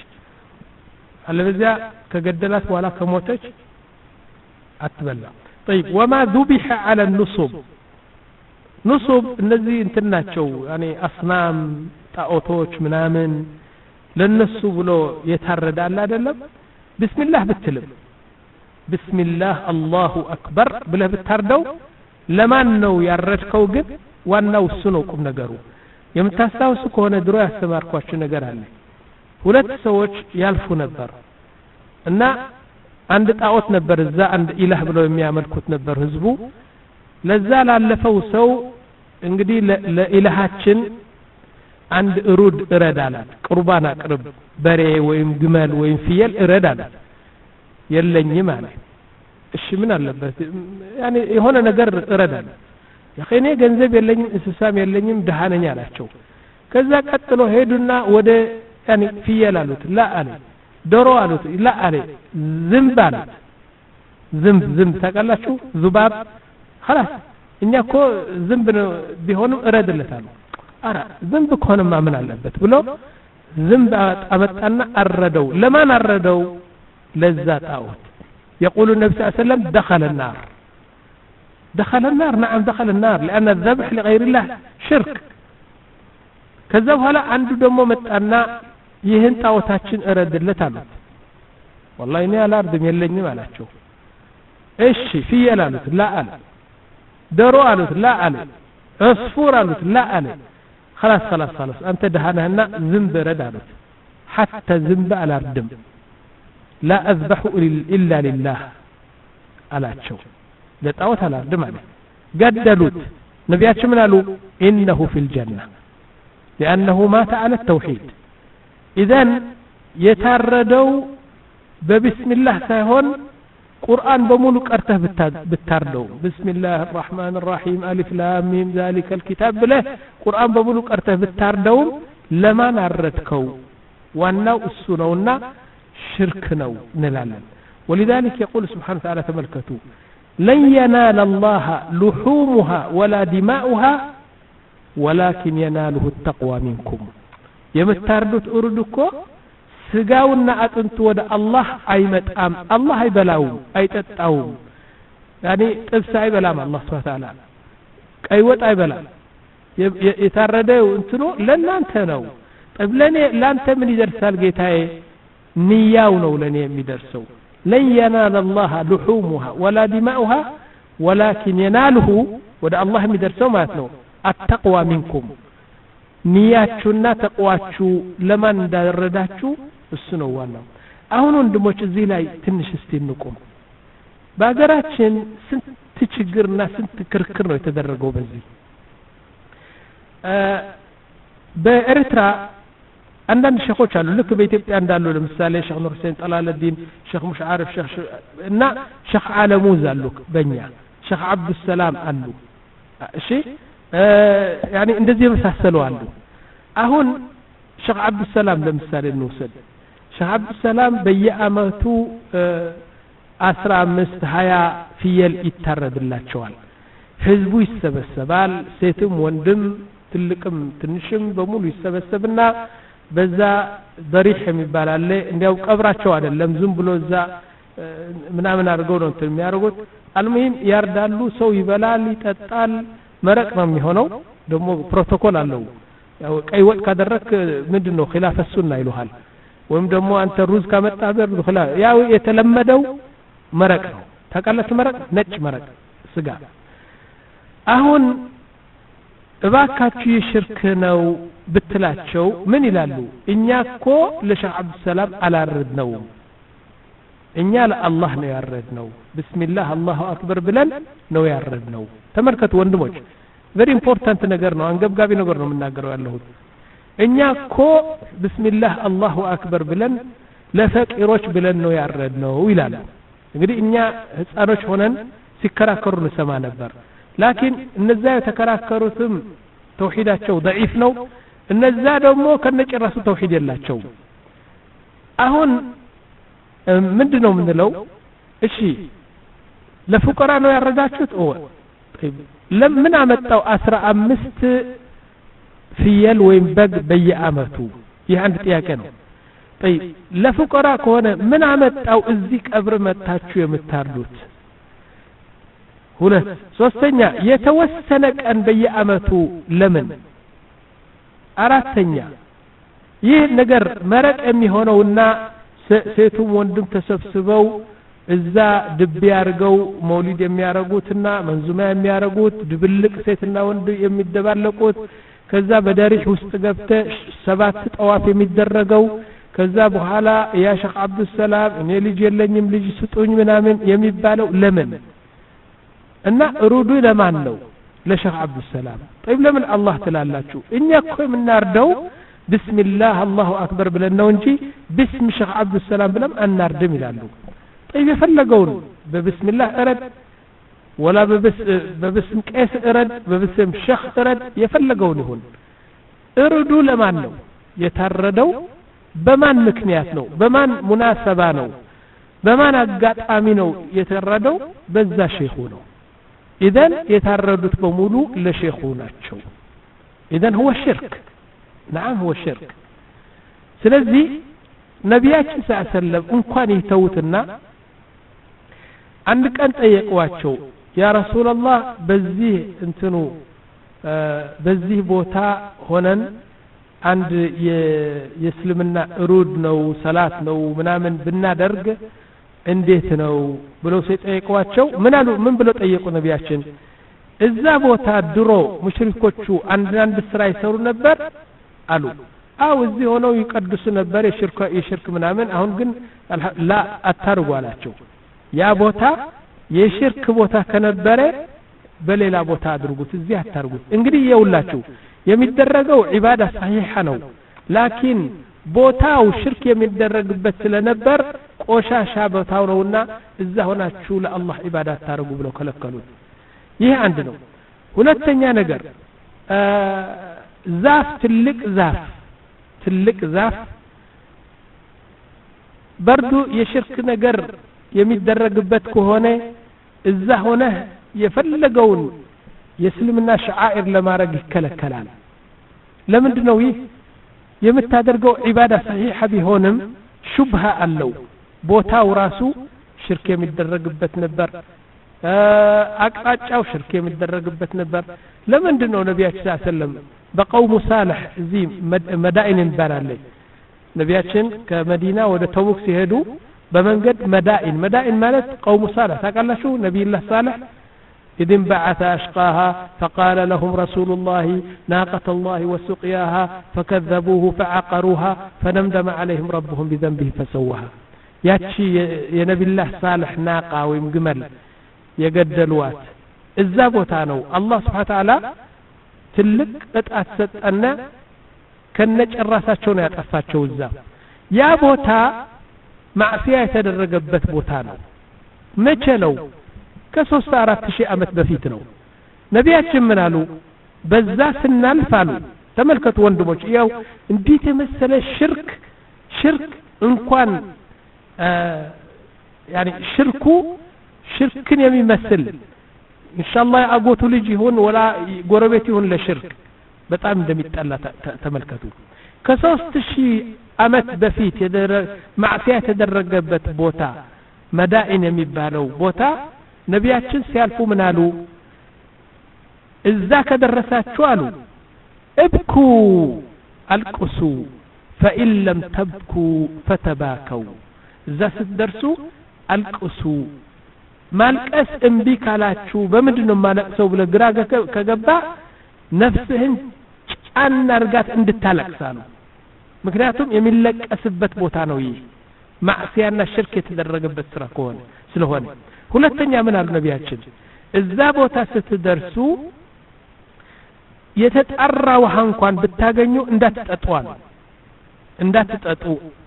አለበዚያ ከገደላት በኋላ ከሞተች አትበላ። طيب وما ذبح على النصب نصب እነዚህ እንትናቸው ያኔ አስናም ጣዖቶች ምናምን ለነሱ ብሎ የታረዳል አይደለም ቢስሚላህ ብትልም ቢስሚላህ አላሁ አክበር ብለህ ብታርደው ለማን ነው ያረድከው? ግን ዋናው እሱ ነው ቁም ነገሩ። የምታስታውሱ ከሆነ ድሮ ያስተማርኳችሁ ነገር አለ። ሁለት ሰዎች ያልፉ ነበር እና አንድ ጣዖት ነበር እዛ አንድ ኢላህ ብለው የሚያመልኩት ነበር ህዝቡ። ለዛ ላለፈው ሰው እንግዲህ ለኢላሃችን አንድ እሩድ እረዳላት ቁርባን አቅርብ በሬ ወይም ግመል ወይም ፍየል እረዳላት የለኝም አለ። እሺ ምን አለበት ያኔ የሆነ ነገር እረዳለሁ ያኔ ገንዘብ የለኝም እንስሳም የለኝም ደሃ ነኝ አላቸው። ከዛ ቀጥሎ ሄዱና ወደ ያኔ ፍየል አሉት ላ አለ። ዶሮ አሉት ላ አለ። ዝንብ አሉት ዝንብ ዝንብ ታውቃላችሁ ዙባብ خلاص እኛ እኮ ዝንብ ቢሆንም እረድለታለሁ። አራ ዝንብ ከሆነማ ምን አለበት ብሎ ዝንብ አመጣና አረደው። ለማን አረደው? ለዛ ጣዖት። يقول النبي صلى الله عليه وسلم دخل النار دخل النار نعم دخل النار لأن الذبح لغير الله شرك. ከዛ በኋላ አንዱ ደግሞ መጣና ይህን ጣዖታችን እረድለት አሉት። والله እኔ አላርድም የለኝም አላቸው። እሺ ፍየል አሉት ላ አለ። ዶሮ አሉት ላ አለ። عصفور አሉት ላ አለ። خلاص خلاص خلاص አንተ ደሃነህና ዝንብ እረድ አሉት። حتى ዝንብ አላርድም لا أذبح إلا لله አላቸው። ለጣዖት አላርድም አለ። ገደሉት። ነቢያችን ምን አሉ? إنه في الجنة لأنه مات على التوحيد. إذن የታረደው በبسم الله ሳይሆን ቁርአን በሙሉ ቀርተህ ብታርደው بسم الله الرحمن الرحيم ألف لام ميم ذلك الكتاب ብለህ ቁርአን በሙሉ ቀርተህ ብታርደው ለማን አረድከው? ዋናው እሱ ነውና شرك ነው እንላለን። ولذلك يقول سبحانه وتعالى تملكتوا لن ينال الله لحومها ولا دماؤها ولكن يناله التقوى منكم. የምታርዱት እርድ እኮ ስጋውና አጥንቱ ወደ አላህ አይመጣም። አላህ አይበላውም አይጠጣውም። ያኔ ጥብስ አይበላም አላህ Subhanahu Wa Ta'ala ቀይ ወጥ አይበላም። የታረደው እንትኑ ለናንተ ነው። طيب ለኔ ላንተ ምን ይደርሳል ጌታዬ? ንያው ነው ለኔ የሚደርሰው። لن ينال الله لحومها ولا دماؤها ولكن يناله ወደ አላህ የሚደርሰው ማለት ነው التقوى منكم። ንያችሁና ተቅዋችሁ ለማን እንዳረዳችሁ እሱ ነው ዋናው። አሁን ወንድሞች እዚህ ላይ ትንሽ እስቲ እንቆም። በአገራችን ስንት ችግርና ስንት ክርክር ነው የተደረገው በዚህ በኤርትራ አንዳንድ ሸኾች አሉ ልክ በኢትዮጵያ እንዳሉ ለምሳሌ ሼክ ኑር ሁሴን ጠላለዲን ሼክ ሙሽዓርፍ ሼክ እና ሼክ ዓለሙዝ አሉ በእኛ ሼክ አብዱ ሰላም አሉ። እሺ ያኒ እንደዚህ የመሳሰሉ አሉ። አሁን ሼክ አብዱ ሰላም ለምሳሌ እንውሰድ። ሼክ አብዱ ሰላም በየአመቱ አስራ አምስት ሀያ ፍየል ይታረድላቸዋል። ህዝቡ ይሰበሰባል። ሴትም ወንድም ትልቅም ትንሽም በሙሉ ይሰበሰብና በዛ በሪህ የሚባል አለ። እንዲያው ቀብራቸው አይደለም ዝም ብሎ እዛ ምናምን አድርገው ነው እንትን የሚያደርጉት አልሙሂም ያርዳሉ ሰው ይበላል ይጠጣል መረቅ ነው የሚሆነው ደግሞ ፕሮቶኮል አለው ያው ቀይ ወጥ ካደረክ ምንድነው ኺላፈ ሱና ይሉሃል ወይም ደግሞ አንተ ሩዝ ካመጣህ በር ኺላ ያው የተለመደው መረቅ ነው ታውቃለህ መረቅ ነጭ መረቅ ስጋ አሁን እባካችሁ የሽርክ ነው ብትላቸው ምን ይላሉ እኛ እኮ ለሸህ አብዱ ሰላም አላረድነው እኛ ለአላህ ነው ያረድነው ቢስሚላህ አላሁ አክበር ብለን ነው ያረድነው ተመልከቱ ወንድሞች very important ነገር ነው አንገብጋቢ ነገር ነው የምናገረው ያለሁት እኛ እኮ ቢስሚላህ አላሁ አክበር ብለን ለፈቂሮች ብለን ነው ያረድነው ይላሉ እንግዲህ እኛ ህፃኖች ሆነን ሲከራከሩ እንሰማ ነበር ላኪን እነዛ የተከራከሩትም ተውሂዳቸው ضعيف ነው እነዛ ደግሞ ከነጭራሱ ተውሂድ የላቸው አሁን ምንድነው ምንለው እሺ ለፉቀራ ነው ያረዳችሁት ኦ ለምን አመጣው አስራ አምስት ፍየል ወይም በግ በየአመቱ ይህ አንድ ጥያቄ ነው طيب ለፉቀራ ከሆነ ምን አመጣው እዚህ ቀብር መታችሁ የምታርዱት ሁለት ሶስተኛ የተወሰነ ቀን በየአመቱ ለምን አራተኛ ይህ ነገር መረቅ የሚሆነውና ሴቱም ወንድም ተሰብስበው እዛ ድብ ያርገው መውሊድ የሚያረጉትና መንዙማ የሚያረጉት ድብልቅ ሴትና ወንድ የሚደባለቁት ከዛ በዳሪህ ውስጥ ገብተ ሰባት ጠዋፍ የሚደረገው ከዛ በኋላ ያ ሸህ አብዱ ሰላም እኔ ልጅ የለኝም ልጅ ስጡኝ ምናምን የሚባለው ለምን እና ሩዱ ለማን ነው ለሸህ አብዱ ሰላም طيب ለምን አላህ ትላላችሁ እኛ እኮ የምናርደው ቢስሚላህ አላሁ አክበር ብለን ነው እንጂ ቢስም ሸህ አብዱ ሰላም ብለን አናርድም ይላሉ طيب የፈለገውን በቢስሚላህ እረድ ወላ በብስ በብስም ቄስ እረድ በብስም ሸህ እረድ የፈለገውን ይሁን እርዱ ለማን ነው የታረደው በማን ምክንያት ነው በማን ሙናሰባ ነው በማን አጋጣሚ ነው የተረደው በዛ ሼኹ ነው ኢዘን የታረዱት በሙሉ ለሼኹ ናቸው ኢዘን هو ሽርክ نعم هو ሽርክ ስለዚህ ነቢያችን ሰለላሁ ዐለይሂ ወሰለም እንኳን ይተውትና አንድ ቀን ጠየቁዋቸው ያ ረሱላህ በዚህ እንትኑ በዚህ ቦታ ሆነን አንድ የእስልምና ሩድ ነው ሰላት ነው ምናምን ብናደርግ እንዴት ነው ብለው ሲጠይቁዋቸው ምን አሉ ምን ብለው ጠየቁ ነቢያችን እዛ ቦታ ድሮ ሙሽሪኮቹ አንድ አንድ ስራ ይሰሩ ነበር አሉ አው እዚህ ሆነው ይቀድሱ ነበር የሽርክ የሽርክ ምናምን አሁን ግን ላ አታርጉ አላቸው ያ ቦታ የሽርክ ቦታ ከነበረ በሌላ ቦታ አድርጉት እዚህ አታርጉት እንግዲህ ይውላችሁ የሚደረገው ዒባዳ صحيح ነው ላኪን ቦታው ሽርክ የሚደረግበት ስለነበር ቆሻሻ ቦታው ነውና እዛ ሆናችሁ ለአላህ ዒባዳ ታርጉ ብለው ከለከሉት ይሄ አንድ ነው ሁለተኛ ነገር ዛፍ ትልቅ ዛፍ ትልቅ ዛፍ በርዱ የሽርክ ነገር የሚደረግበት ከሆነ እዛ ሆነ የፈለገውን የእስልምና ሸዓኢር ለማድረግ ይከለከላል ለምንድነው ይህ የምታደርገው ዒባዳ صحيح ቢሆንም ሹብሃ አለው ቦታው ራሱ ሽርክ የሚደረግበት ነበር አቅጣጫው ሽርክ የሚደረግበት ነበር ለምንድነው ነቢያችን ሰለላሁ ዐለይሂ ወሰለም በቀውሙ ሳልህ እዚህ መዳኢን እንባላለን ነቢያችን ከመዲና ወደ ተቡክ ሲሄዱ በመንገድ መዳኢን መዳኢን ማለት ቀውሙ ሳልህ ታውቃላችሁ ነብዩላህ ሳልህ إذ انبعث أشقاها فقال لهم رسول الله ناقة الله وسقياها فكذبوه فعقروها فنمدم عليهم ربهم بذنبه فسواها ياتشي يا نبي الله صالح ناقة ويمجمل يقدلوات الزابوتا نو الله سبحانه وتعالى تلك اتأسد أن كنج الراساتشون يتأساتشو الزاب يا بوتا معصية يتدرقبت بوتانو مچلو ከሶስት አራት ሺህ አመት በፊት ነው ነቢያችን ምን አሉ በዛ ስናልፍ አሉ ተመልከቱ ወንድሞች ያው እንዴት የመሰለ ሽርክ ሽርክ እንኳን يعني ሽርኩ ሽርክን የሚመስል ኢንሻአላህ አጎቱ ልጅ ይሁን ወላ ጎረቤት ይሁን ለሽርክ በጣም እንደሚጣላ ተመልከቱ ከሶስት ሺህ አመት በፊት ማዕሲያ የተደረገበት ቦታ መዳኢን የሚባለው ቦታ ነቢያችን ሲያልፉ ምን አሉ? እዛ ከደረሳችሁ አሉ እብኩ አልቅሱ ፈኢን ለም ተብኩ ፈተባከው። እዛ ስትደርሱ አልቅሱ። ማልቀስ እምቢ ካላችሁ በምንድነው ማለቅሰው ብለህ ግራ ከገባ ነፍስህን ጫና አርጋት እንድታለቅስ አሉ። ምክንያቱም የሚለቀስበት ቦታ ነው ይህ ማዕሲያና ሽርክ የተደረገበት ስራ ከሆነ ስለሆነ። ሁለተኛ ምን አሉ ነቢያችን? እዛ ቦታ ስትደርሱ የተጣራ ውሃ እንኳን ብታገኙ እንዳትጠጡ አሉ። እንዳትጠጡ።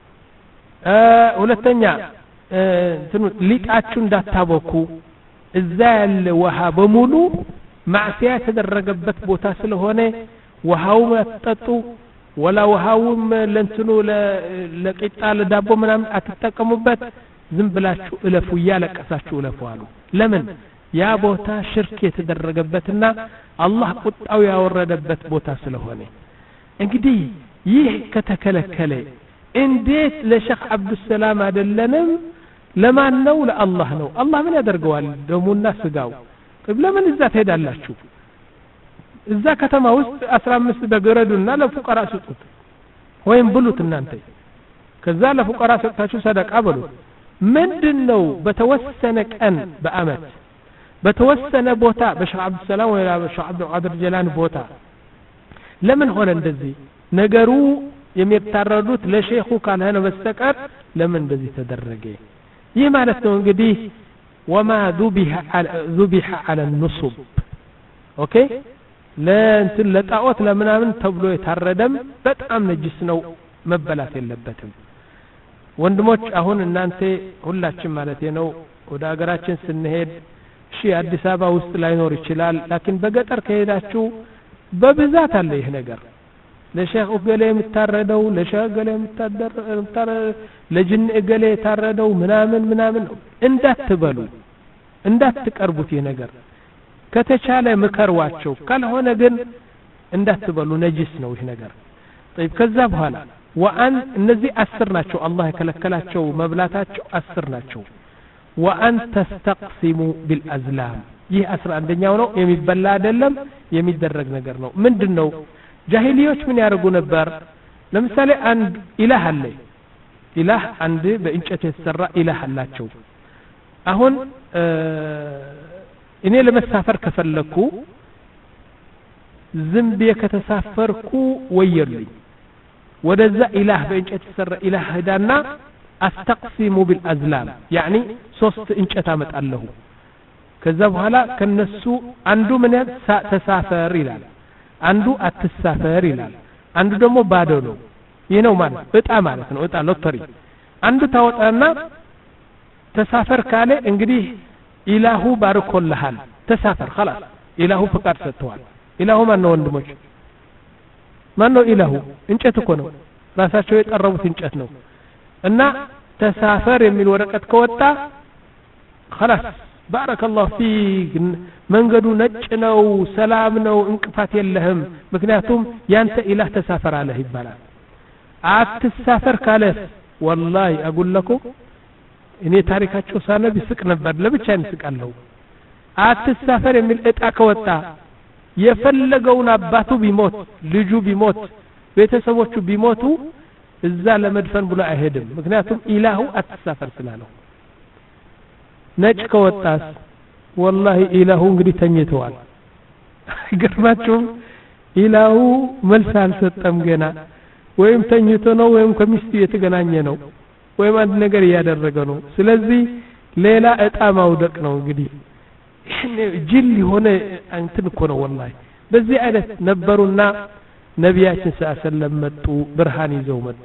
ሁለተኛ እንትኑ ሊጣችሁ እንዳታቦኩ። እዛ ያለ ውሃ በሙሉ ማዕሲያ የተደረገበት ቦታ ስለሆነ ውሃው አትጠጡ። ወላ ውሃውም ለእንትኑ ለቂጣ ለዳቦ ምናምን አትጠቀሙበት። ዝም ብላችሁ እለፉ፣ እያለቀሳችሁ እለፉ አሉ። ለምን? ያ ቦታ ሽርክ የተደረገበትና አላህ ቁጣው ያወረደበት ቦታ ስለሆነ። እንግዲህ ይህ ከተከለከለ እንዴት ለሼክ አብዱሰላም አይደለንም? ለማን ነው? ለአላህ ነው። አላህ ምን ያደርገዋል? ደሙና ስጋው። ለምን እዛ ትሄዳላችሁ? እዛ ከተማ ውስጥ አስራ አምስት በገረዱና ለፉቀራ ስጡት ወይም ብሉት እናንተ። ከዛ ለፉቀራ ሰጣችሁ ሰደቃ በሉት። ምንድነው በተወሰነ ቀን በአመት በተወሰነ ቦታ በሼክ አብዱሰላም ወይ በሼክ አብዱል ቃድር ጀላን ቦታ ለምን ሆነ እንደዚህ? ነገሩ የሚታረዱት ለሼኹ ካልሆነ በስተቀር ለምን እንደዚህ ተደረገ? ይህ ማለት ነው እንግዲህ ወማ ذبح ذبح على النصب ኦኬ ለእንትን ለጣዖት ለምናምን ተብሎ የታረደም በጣም ነጅስ ነው፣ መበላት የለበትም። ወንድሞች አሁን እናንተ ሁላችን ማለት ነው ወደ ሀገራችን ስንሄድ እሺ አዲስ አበባ ውስጥ ላይኖር ይችላል፣ ላኪን በገጠር ከሄዳችሁ በብዛት አለ ይህ ነገር። ለሼኽ እገሌ የምታረደው ለሼኽ እገሌ የምታደር ለጅን እገሌ የታረደው ምናምን ምናምን እንዳትበሉ፣ እንዳትቀርቡት ይህ ነገር። ከተቻለ ምከሯቸው፣ ካልሆነ ግን እንዳትበሉ፣ ነጅስ ነው ይህ ነገር። طيب ከዛ በኋላ ወአን እነዚህ አስር ናቸው አላህ የከለከላቸው መብላታቸው አስር ናቸው። ወአን ተስተቅሲሙ ቢልአዝላም ይህ አስራ አንደኛው ነው። የሚበላ አይደለም የሚደረግ ነገር ነው። ምንድነው? ጃሂሊዮች ምን ያደርጉ ነበር? ለምሳሌ አንድ ኢላህ አለ። ኢላህ አንድ በእንጨት የተሰራ ኢላህ አላቸው። አሁን እኔ ለመሳፈር ከፈለኩ ዝም ብዬ ከተሳፈርኩ ወየልኝ ወደዛ ኢላህ በእንጨት የተሰራ ኢላህ ሄዳና አስተቅሲሙ ቢልአዝላም ያኒ ሶስት እንጨት አመጣለሁ። ከዛ በኋላ ከነሱ አንዱ ምን ያህል ተሳፈር ይላል፣ አንዱ አትሳፈር ይላል፣ አንዱ ደግሞ ባዶ ነው። ይህ ነው ማለት እጣ ማለት ነው። እጣ ሎተሪ። አንዱ ታወጣና ተሳፈር ካለ እንግዲህ ኢላሁ ባርኮልሃል ተሳፈር خلاص ኢላሁ ፍቃድ ሰጥቷል። ኢላሁ ማን ነው ወንድሞች? ማን ነው ኢላሁ? እንጨት እኮ ነው፣ ራሳቸው የጠረቡት እንጨት ነው። እና ተሳፈር የሚል ወረቀት ከወጣ خلاص ባረከላሁ ፊክ መንገዱ ነጭ ነው፣ ሰላም ነው፣ እንቅፋት የለህም። ምክንያቱም ያንተ ኢላህ ተሳፈር አለህ ይባላል። አትሳፈር ካለ ወላሂ አጉለኩም እኔ ታሪካቸው ሳነብ ይስቅ ነበር፣ ለብቻ እንስቃለሁ። አትሳፈር የሚል እጣ ከወጣ የፈለገውን አባቱ ቢሞት ልጁ ቢሞት ቤተሰቦቹ ቢሞቱ እዛ ለመድፈን ብሎ አይሄድም። ምክንያቱም ኢላሁ አትሳፈር ስላለው። ነጭ ከወጣስ ወላሂ ኢላሁ እንግዲህ ተኝተዋል። ይገርማችሁም ኢላሁ መልስ አልሰጠም ገና፣ ወይም ተኝቶ ነው ወይም ከሚስቱ የተገናኘ ነው ወይም አንድ ነገር ያደረገ ነው። ስለዚህ ሌላ እጣ ማውደቅ ነው እንግዲህ። ጅል የሆነ እንትን እኮ ነው ወላሂ። በዚህ አይነት ነበሩና ነቢያችን ሰለላሁ ዐለይሂ ወሰለም መጡ፣ ብርሃን ይዘው መጡ።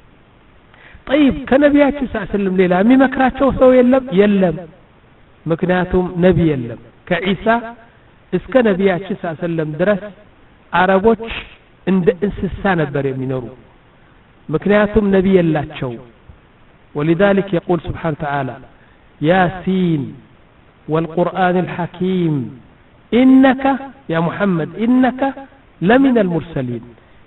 طيب ከነቢያችን ሰለላሁ ዐለይሂ ወሰለም ሌላ የሚመክራቸው ሰው የለም የለም። ምክንያቱም ነቢ የለም። ከኢሳ እስከ ነቢያችን ሰለላሁ ዐለይሂ ወሰለም ድረስ አረቦች እንደ እንስሳ ነበር የሚኖሩ፣ ምክንያቱም ነቢ የላቸው። ولذلك يقول سبحانه وتعالى ياسين والقرآن الحكيم إنك يا محمد إنك لمن المرسلين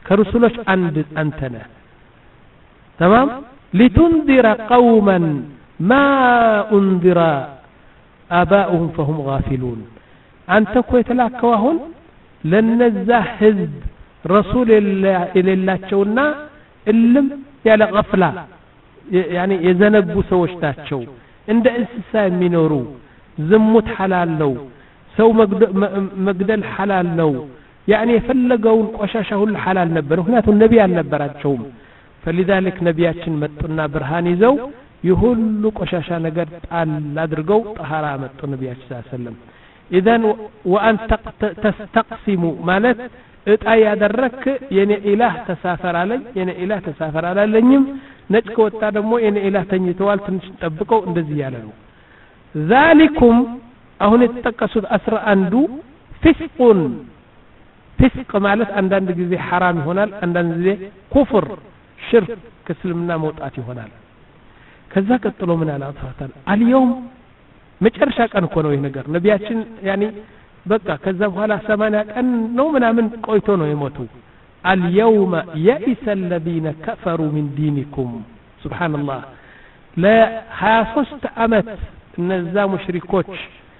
كرسلش عند أنتنا تمام لتنذر قوما ما أنذر آباؤهم فهم غافلون أنت كويت لك وهن لنزا حزب رسول إلى الله تشونا اللم ያለ غفላ يعني የዘነጉ ሰዎች ናቸው እንደ እንስሳ የሚኖሩ ዝሙት ሐላል ነው ሰው መግደል ሐላል ነው يعني የፈለገውን ቆሻሻ ሁሉ ሐላል ነበር ምክንያቱም ነብይ አልነበራቸውም فلذلك ነብያችን መጡና ብርሃን ይዘው ይሁሉ ቆሻሻ ነገር ጣል አድርገው ጠሃራ መጡ ነብያችን ሰለላሁ ዐለይሂ ወሰለም اذا وان تستقسموا ማለት እጣ ያደረክ የኔ ኢላህ ተሳፈር አለኝ የኔ ኢላህ ተሳፈር አላለኝም ነጭ ከወጣ ደግሞ የኔ ኢላህ ተኝተዋል ትንሽ ጠብቀው እንደዚህ ያለ ነው ذلكم አሁን የተጠቀሱት አስራ አንዱ ፍስቁን ፍስቅ ማለት አንዳንድ ጊዜ حرام ይሆናል አንዳንድ ጊዜ ኩፍር ሽርክ ከእስልምና መውጣት ይሆናል ከዛ ቀጥሎ ምን አለ አጣታል አልየውም መጨረሻ ቀን እኮ ነው ይሄ ነገር ነብያችን ያኒ በቃ ከዛ በኋላ ሰማንያ ቀን ነው ምናምን ቆይቶ ነው የሞቱ اليوم يئس الذين كفروا من دينكم سبحان الله لا ሀያ ሶስት አመት እነዛ ሙሽሪኮች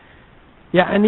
ያኒ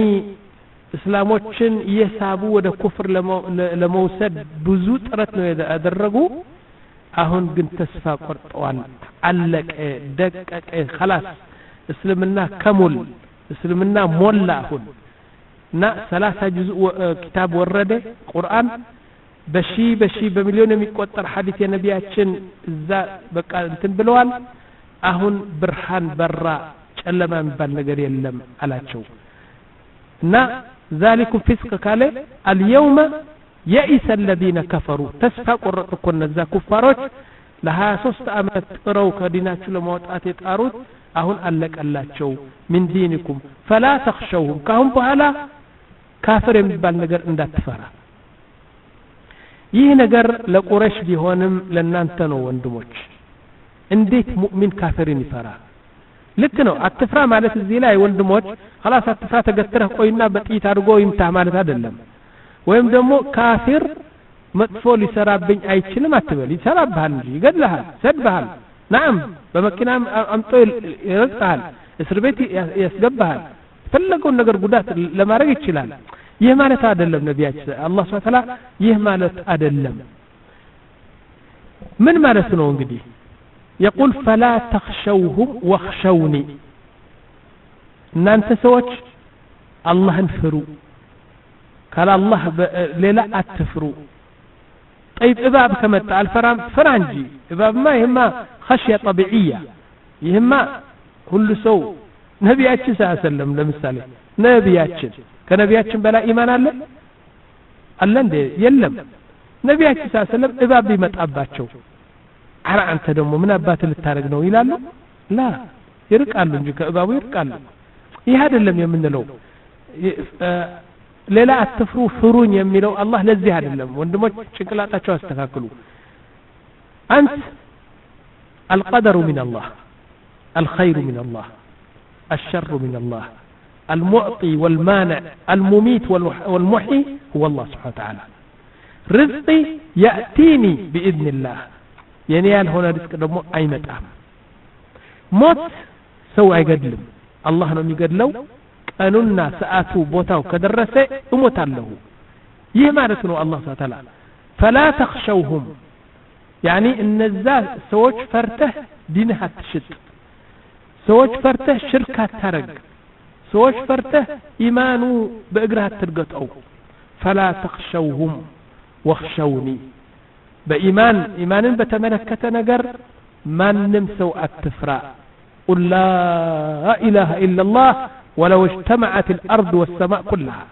እስላሞችን እየሳቡ ወደ ኩፍር ለመውሰድ ብዙ ጥረት ነው ያደረጉ አሁን ግን ተስፋ ቆርጠዋል አለቀ ደቀቀ خلاص እስልምና ከሙል እስልምና ሞላ አሁን እና ሰላሳ ጁዝ ኪታብ ወረደ ቁርአን በሺ በሺ በሚሊዮን የሚቆጠር ሐዲስ የነቢያችን እዛ በቃ እንትን ብለዋል አሁን ብርሃን በራ ጨለማ የሚባል ነገር የለም አላቸው እና ذلك فسق ካለ اليوم يئس الذين كفروا تسفى قرطكم እነዛ ኩፋሮች ለሀያ ሶስት አመት ጥረው ከዲናቸው ለማውጣት የጣሩት አሁን አለቀላቸው من دينكم فلا تخشوهم ካሁን በኋላ ካፍር የሚባል ነገር እንዳትፈራ ይህ ነገር ለቁረሽ ቢሆንም ለናንተ ነው ወንድሞች እንዴት ሙእሚን ካፍርን ይፈራ ልክ ነው አትፍራ ማለት እዚህ ላይ ወንድሞች خلاص አትፍራ ተገትረህ ቆይና በጥይት አድርጎ ይምታ ማለት አይደለም ወይም ደግሞ ካፊር መጥፎ ሊሰራብኝ አይችልም አትበል ይሰራብሃል እንጂ ይገድልሃል ሰድብሃል نعم በመኪና አምጦ ይረግጣል እስር ቤት ያስገባሃል ፈለገውን ነገር ጉዳት ለማድረግ ይችላል ይህ ማለት አይደለም ነብያችን አላህ Subhanahu Wa Ta'ala ይህ ማለት አይደለም ምን ማለት ነው እንግዲህ يقول فلا تخشوهم واخشوني እናንተ ሰዎች አላህን ፍሩ ካለ አላህ ሌላ አትፍሩ طيب እባብ ከመጣ አልፈራም ፍራ እንጂ እባብማ ይሄማ خشيه طبيعيه ይሄማ ሁሉ ሰው ነብያችን ሰለላሁ ለምሳሌ ነብያችን ከነብያችን በላይ ኢማን አለ አለ እንዴ የለም ነብያችን ሰለላሁ እባብ ይመጣባቸው አራ አንተ ደግሞ ምን አባት ልታረግ ነው ይላሉ ላ ይርቃሉ እንጂ ከእባቡ ይርቃሉ ይሄ አይደለም የምንለው ሌላ አትፍሩ ፍሩኝ የሚለው አላህ ለዚህ አይደለም ወንድሞች ጭንቅላታቸው አስተካክሉ አንተ القدر من الله الخير من الله الشر من الله المعطي والمانع المميت والمحيي هو الله سبحانه وتعالى رزقي يأتيني بإذن الله ينيال هنا رزق دمو أي متعم موت سوى يقدلم الله نم يقدلو أننا سآتوا بوتاو كدرسة أموتا له يهمارتنو الله سبحانه وتعالى فلا تخشوهم يعني إن الزال سوش فرته دينها تشد سوش فرته شركة ترق سوش فرته إيمانو بإقرها ترقطعو فلا تخشوهم واخشوني بإيمان إيمان بتملكة نقر من نمسو التفراء قل لا إله إلا الله ولو اجتمعت الأرض والسماء كلها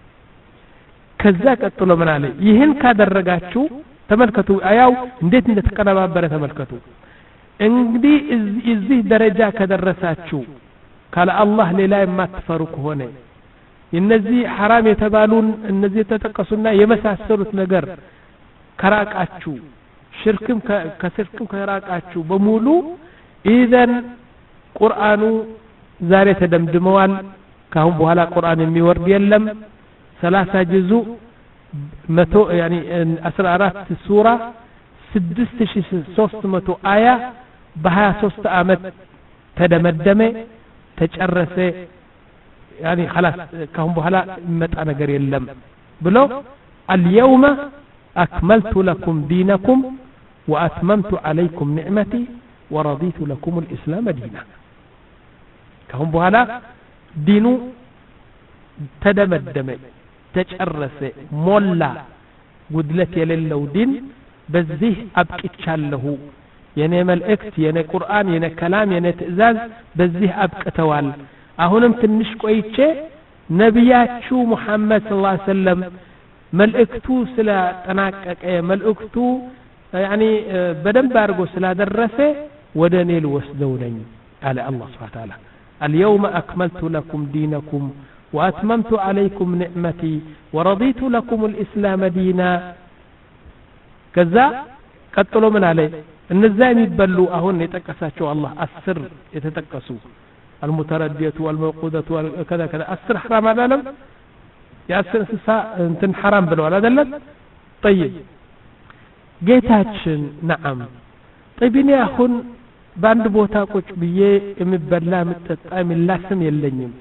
كذاك الطلب من عليه يهن كادر رقاتشو ተመልከቱ አያው እንዴት እንደተቀነባበረ ተመልከቱ እንግዲህ እዚህ ደረጃ ከደረሳችሁ ካለ አላህ ሌላ የማትፈሩ ከሆነ እነዚህ حرام የተባሉን እነዚህ ተጠቀሱና የመሳሰሉት ነገር ከራቃችሁ ሽርክም ከሽርክም ከራቃችሁ በሙሉ ኢዘን ቁርአኑ ዛሬ ተደምድመዋል ካሁን በኋላ ቁርአን የሚወርድ የለም ሰላሳ ጁዙ متو يعني أسرارات سورة سدست شي سوست متو آية بها سوست آمت ተደመደመ ተጨረሰ يعني خلاص كهم بحلا متى نجر يلم بلو اليوم أكملت لكم دينكم وأتممت عليكم نعمتي ورضيت لكم الإسلام دينا كهم بحلا دينو تدمدم تجرس مولا قدلت يللو دين بزيه أبكتشال له يعني ملئكت يعني قرآن يعني كلام يعني تئزاز بزيه أبكتوال አሁንም ትንሽ ቆይቼ ነብያቹ መሐመድ ሰለላሁ ዐለይሂ ወሰለም መልእክቱ ስለተጠናቀቀ መልእክቱ ያኒ በደንብ አድርጎ ስላደረሰ ወደ እኔ ልወስደው ነኝ አለ አላህ ሱብሓነሁ ወተዓላ اليوم أكملت لكم دينكم وأتممت عليكم نعمتي ورضيت لكم الإسلام دينا كذا ቀጥሎ ምን አለ እነዛ የሚበሉ አሁን የተጠቀሳቸው አላህ አስር የተጠቀሱ المتردية والموقودة وكذا كذا أسر حرام على العالم يأسر سساء انتن حرام بلو على ذلك طيب جيتاتشن نعم طيب إني أخون باند بوتا قوش بيه مبلا متتقى من لاسم يلنيم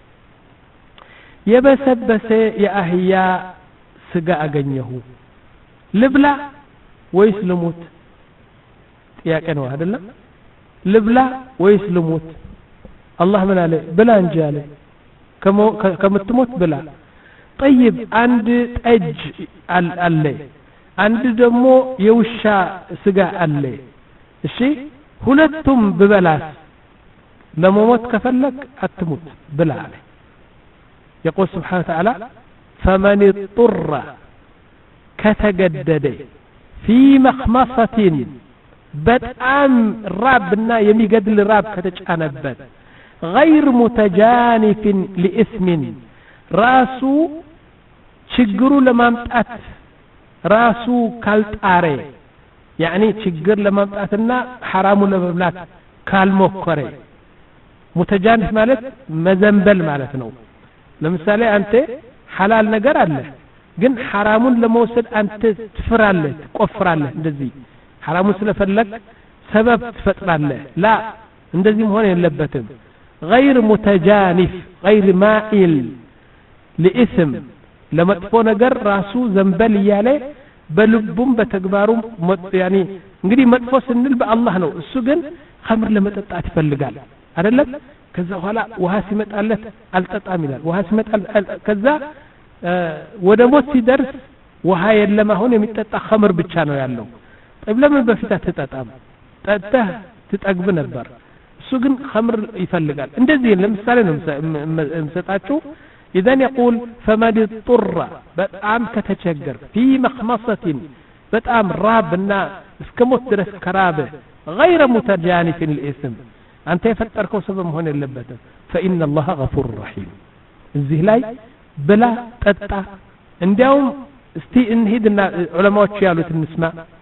يبسبس يا أهياء سقاء أغنيه لبلا ويسلموت يا كانوا هذا لا لبلا ويسلموت الله من عليه بلا انجاله كم تموت بلا طيب عند اج عليه عند دمو يوشا سقا عليه الشي ሁለቱም ببلاس لما موت كفلك اتموت بلا عليه يقول سبحانه وتعالى فمن اضطر كتجدد في مخمصة በጣም ራብና የሚገድል ራብ ከተጫነበት غير متجانف لإثم ራሱ ችግሩ ለማምጣት ራሱ ካልጣረ يعني ችግር ለማምጣትና حرامو ለመብላት ካልሞከረ متجانف ማለት መዘንበል ማለት ነው ለምሳሌ አንተ حلال ነገር አለ ግን حرامون ለመውሰድ አንተ ትፍራለህ ትቆፍራለህ እንደዚህ حرامون ስለፈለክ ሰበብ ትፈጥራለህ لا እንደዚህ መሆን የለበትም غير متجانف غير مائل لإثم لما تفو نجر راسو زنبل ياله بلبهم بتكبارهم يعني እንግዲህ መጥፎ ስንል በአላህ ነው እሱ ግን خمر ለመጠጣት ይፈልጋል አይደለም ከዛ በኋላ ውሃ ሲመጣለት አልጠጣም ይላል ውሃ ሲመጣል ከዛ ወደ ሞት ሲደርስ ውሃ የለም አሁን የሚጠጣ خمر ብቻ ነው ያለው طيب ለምን በፊት አትጠጣም ጠጣህ ትጠግብ ነበር እሱ ግን خمر ይፈልጋል እንደዚህ ለምሳሌ ነው እንሰጣችሁ اذا يقول فمن اضطر በጣም ከተቸገር في مخمصة በጣም ራብና እስከሞት ድረስ ከራበ غير متجانف للإثم አንተ የፈጠርከው ሰበብ መሆን የለበትም فإن الله غفور رحيم እዚህ ላይ ብላ ጠጣ እንዲያውም እስቲ እንሂድና ዑለማዎች ያሉት እንስማ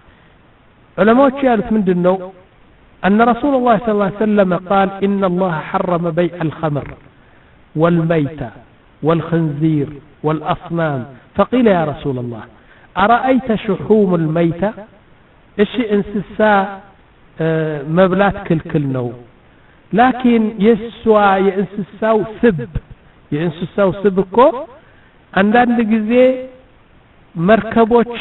ዑለማዎች ያሉት ምንድነው أن رسول الله صلى الله عليه وسلم قال إن الله حرم بيع الخمر والميتة والخنزير والأصنام فقيل يا رسول الله أرأيت شحوم الميتة إيش انسسا مبلات كل كل نو لكن يسوى ينسساو سب ينسساو سبكو عندنا جزء مركبوش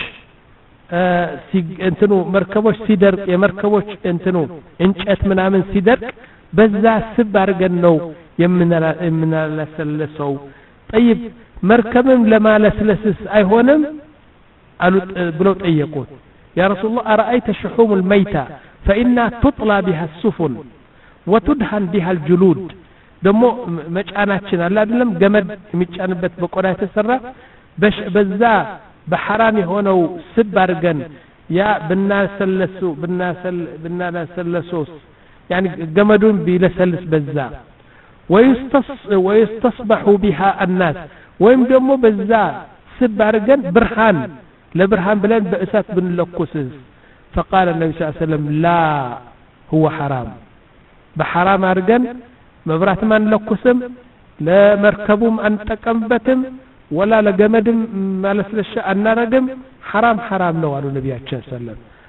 እንትኑ መርከቦች ሲደርቅ የመርከቦች እንትኑ እንጨት ምናምን ሲደርቅ በዛ ስብ አድርገን ነው የምናለሰልሰው طيب መርከብም ለማለስለስስ አይሆንም አሉ ብለው ጠየቁት يا رسول الله أرأيت شحوم الميتة فإنها تطلى بها السفن وتدهن بها الجلود دمو መጫናችን አለ አይደለም ገመድ የሚጫንበት በቆዳ የተሰራ በዛ በሐራም የሆነው ስብ አድርገን ያ ብናሰለሱ ብናሰል ብናሰለሱስ يعني ገመዱን ቢለሰልስ በዛ ويستص ويستصبح بها الناس ወይም ደግሞ በዛ ስብ አድርገን ብርሃን ለብርሃን ብለን በእሳት ብንለኩስስ فقال النبي صلى الله عليه وسلم لا هو حرام بحرام አድርገን መብራት ማን ለኩስም ለመርከቡም አንጠቀምበትም ولا لجمدم مالسلش أنارجم حرام حرام نو على النبي عليه الصلاة والسلام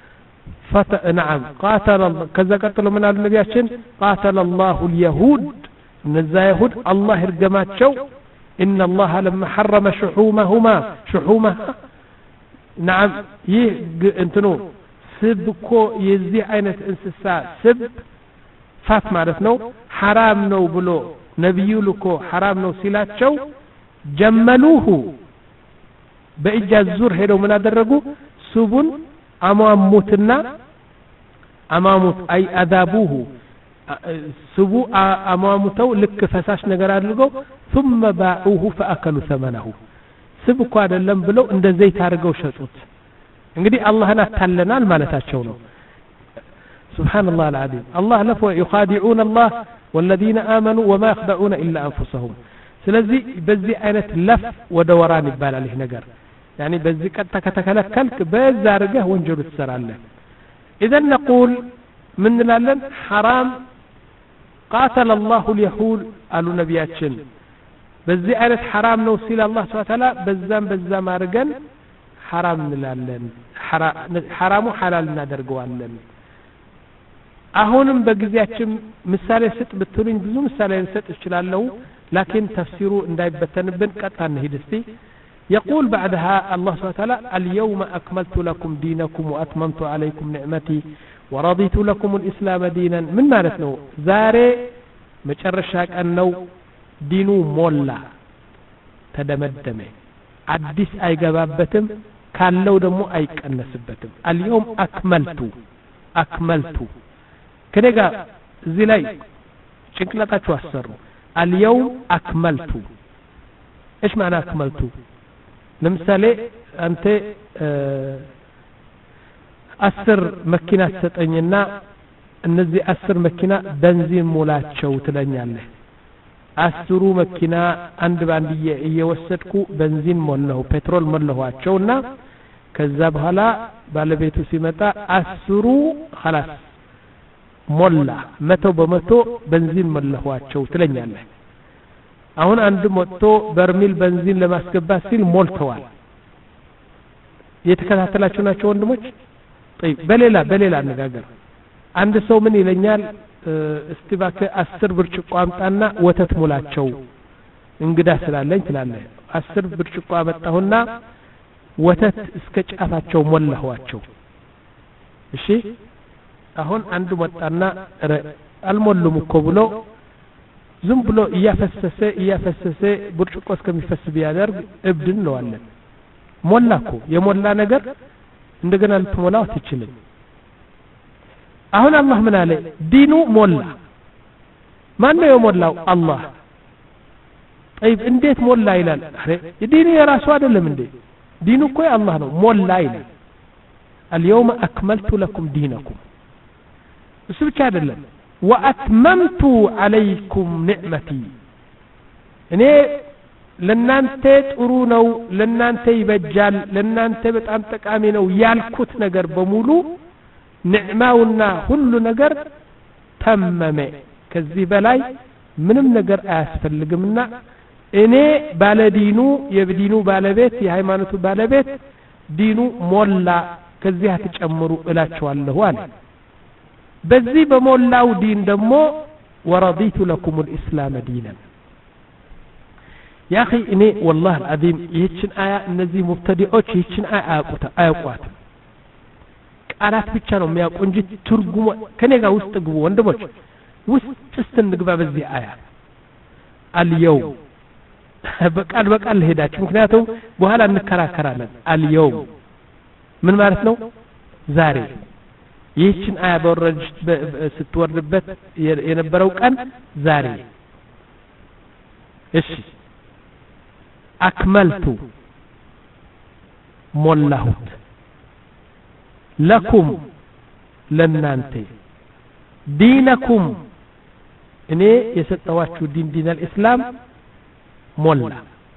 فت... نعم قاتل الله كذا قتلوا من النبياتين قاتل الله اليهود نزا يهود الله يرجماتشو إن الله لما حرم شحومهما شحومها نعم يه انتنو سبكو يزي عينة انسسا سب فات معرفنو حرام نو بلو نبيو لكو حرام نو سيلاتشو جملوه بإجاز زور هيرو من أدرقو سبون أماموتنا أماموت أي أذابوه سبو أماموتو لك فساش نقرار لقو ثم باعوه فأكلوا ثمنه سبكو هذا اللم بلو اند زيت هارقو شطوت انقدي الله هنا تلنا المالتاتشونو سبحان الله العظيم الله لفو يخادعون الله والذين آمنوا وما يخدعون إلا أنفسهم سلزي بزي عينة لف ودوران يبال عليه نقر يعني بزي كتا كتكلك بزي رقه وانجر السر الله إذا نقول من لالن حرام قاتل الله اليهود قالوا نبياتشن بزي عينة حرام نوصيل الله سبحانه وتعالى بزام بزام رقن حرام نلالن حرامو حلال نادرقوالن አሁንም በጊዜያችን ምሳሌ ስጥ ብትሉኝ ብዙ ምሳሌ ልሰጥ እችላለሁ لكن تفسيره እንዳይበተንብን ቀጣ እንሂድ እስቲ يقول بعدها الله سبحانه وتعالى اليوم أكملت لكم دينكم وأتممت عليكم نعمتي ورضيت لكم الإسلام دينا من ማለት ነው ዛሬ መጨረሻ ቀን ነው ዲኑ ሞላ ተደመደመ አዲስ አይገባበትም ካለው ደግሞ አይቀነስበትም اليوم أكملت أكملت كده زي لاي ጭንቅላታችሁ አሰሩ اليوم أكملت ايش معنى أكملت ለምሳሌ አንተ አስር መኪና ተሰጠኝና እነዚህ አስር መኪና በንዚን ሞላቸው ትለኛለህ አስሩ መኪና አንድ ባንድ እየወሰድኩ በንዚን ሞላው ፔትሮል ሞላዋቸውና ከዛ በኋላ ባለቤቱ ሲመጣ አስሩ خلاص ሞላ መቶ በመቶ በንዚን ሞላዋቸው ትለኛለህ አሁን አንድ ሞቶ በርሚል በንዚን ለማስገባት ሲል ሞልተዋል የተከታተላችሁ ናቸው ወንድሞች طيب በሌላ በሌላ አነጋገር አንድ ሰው ምን ይለኛል እስቲ ባከ አስር ብርጭቆ አምጣና ወተት ሞላቸው እንግዳ ስላለኝ ትላለህ አስር ብርጭቆ አመጣሁና ወተት እስከ ጫፋቸው ሞላኋቸው እሺ አሁን አንዱ መጣና አልሞሉም እኮ ብሎ ዝም ብሎ እያፈሰሰ እያፈሰሰ ብርጭቆ እስከሚፈስ ቢያደርግ እብድን ነው አለ ሞላኩ የሞላ ነገር እንደገና ልትሞላው ትችልም አሁን አላህ ምን አለ ዲኑ ሞላ ማን ነው የሞላው አላህ طيب እንዴት ሞላ ይላል አረ ዲኑ የራሱ አይደለም እንዴ ዲኑ እኮ የአላህ ነው ሞላ ይላል اليوم أكملت لكم دينكم እሱ ብቻ አይደለም وأتممت عليكم نعمتي እኔ ለናንተ ጥሩ ነው ለናንተ ይበጃል ለናንተ በጣም ጠቃሚ ነው ያልኩት ነገር በሙሉ ንዕማውና ሁሉ ነገር ተመመ ከዚህ በላይ ምንም ነገር አያስፈልግምና እኔ ባለዲኑ የዲኑ ባለቤት የሃይማኖቱ ባለቤት ዲኑ ሞላ ከዚህ አትጨምሩ እላችኋለሁ አለ በዚህ በሞላው ዲን ደግሞ ورضيت لكم الإسلام دينا يا أخي إني والله العظيم يهتشن آية النزي مبتدئوش يهتشن آية آيقوات ቃላት ብቻ ነው የሚያውቁ እንጂ ትርጉሙ ከኔ ጋር ውስጥ ግቡ ወንድሞች ውስጥ ስትንግባ በዚህ አያ اليوم በቃል በቃል ሄዳችሁ ምክንያቱም በኋላ እንከራከራለን اليوم ምን ማለት ነው ዛሬ ይህችን አያ በወረድ ስትወርድበት የነበረው ቀን ዛሬ እሺ አክመልቱ ሞላሁት لكم ለናንተ ዲነኩም እኔ የሰጠዋችሁ ዲን ዲን الاسلام ሞላ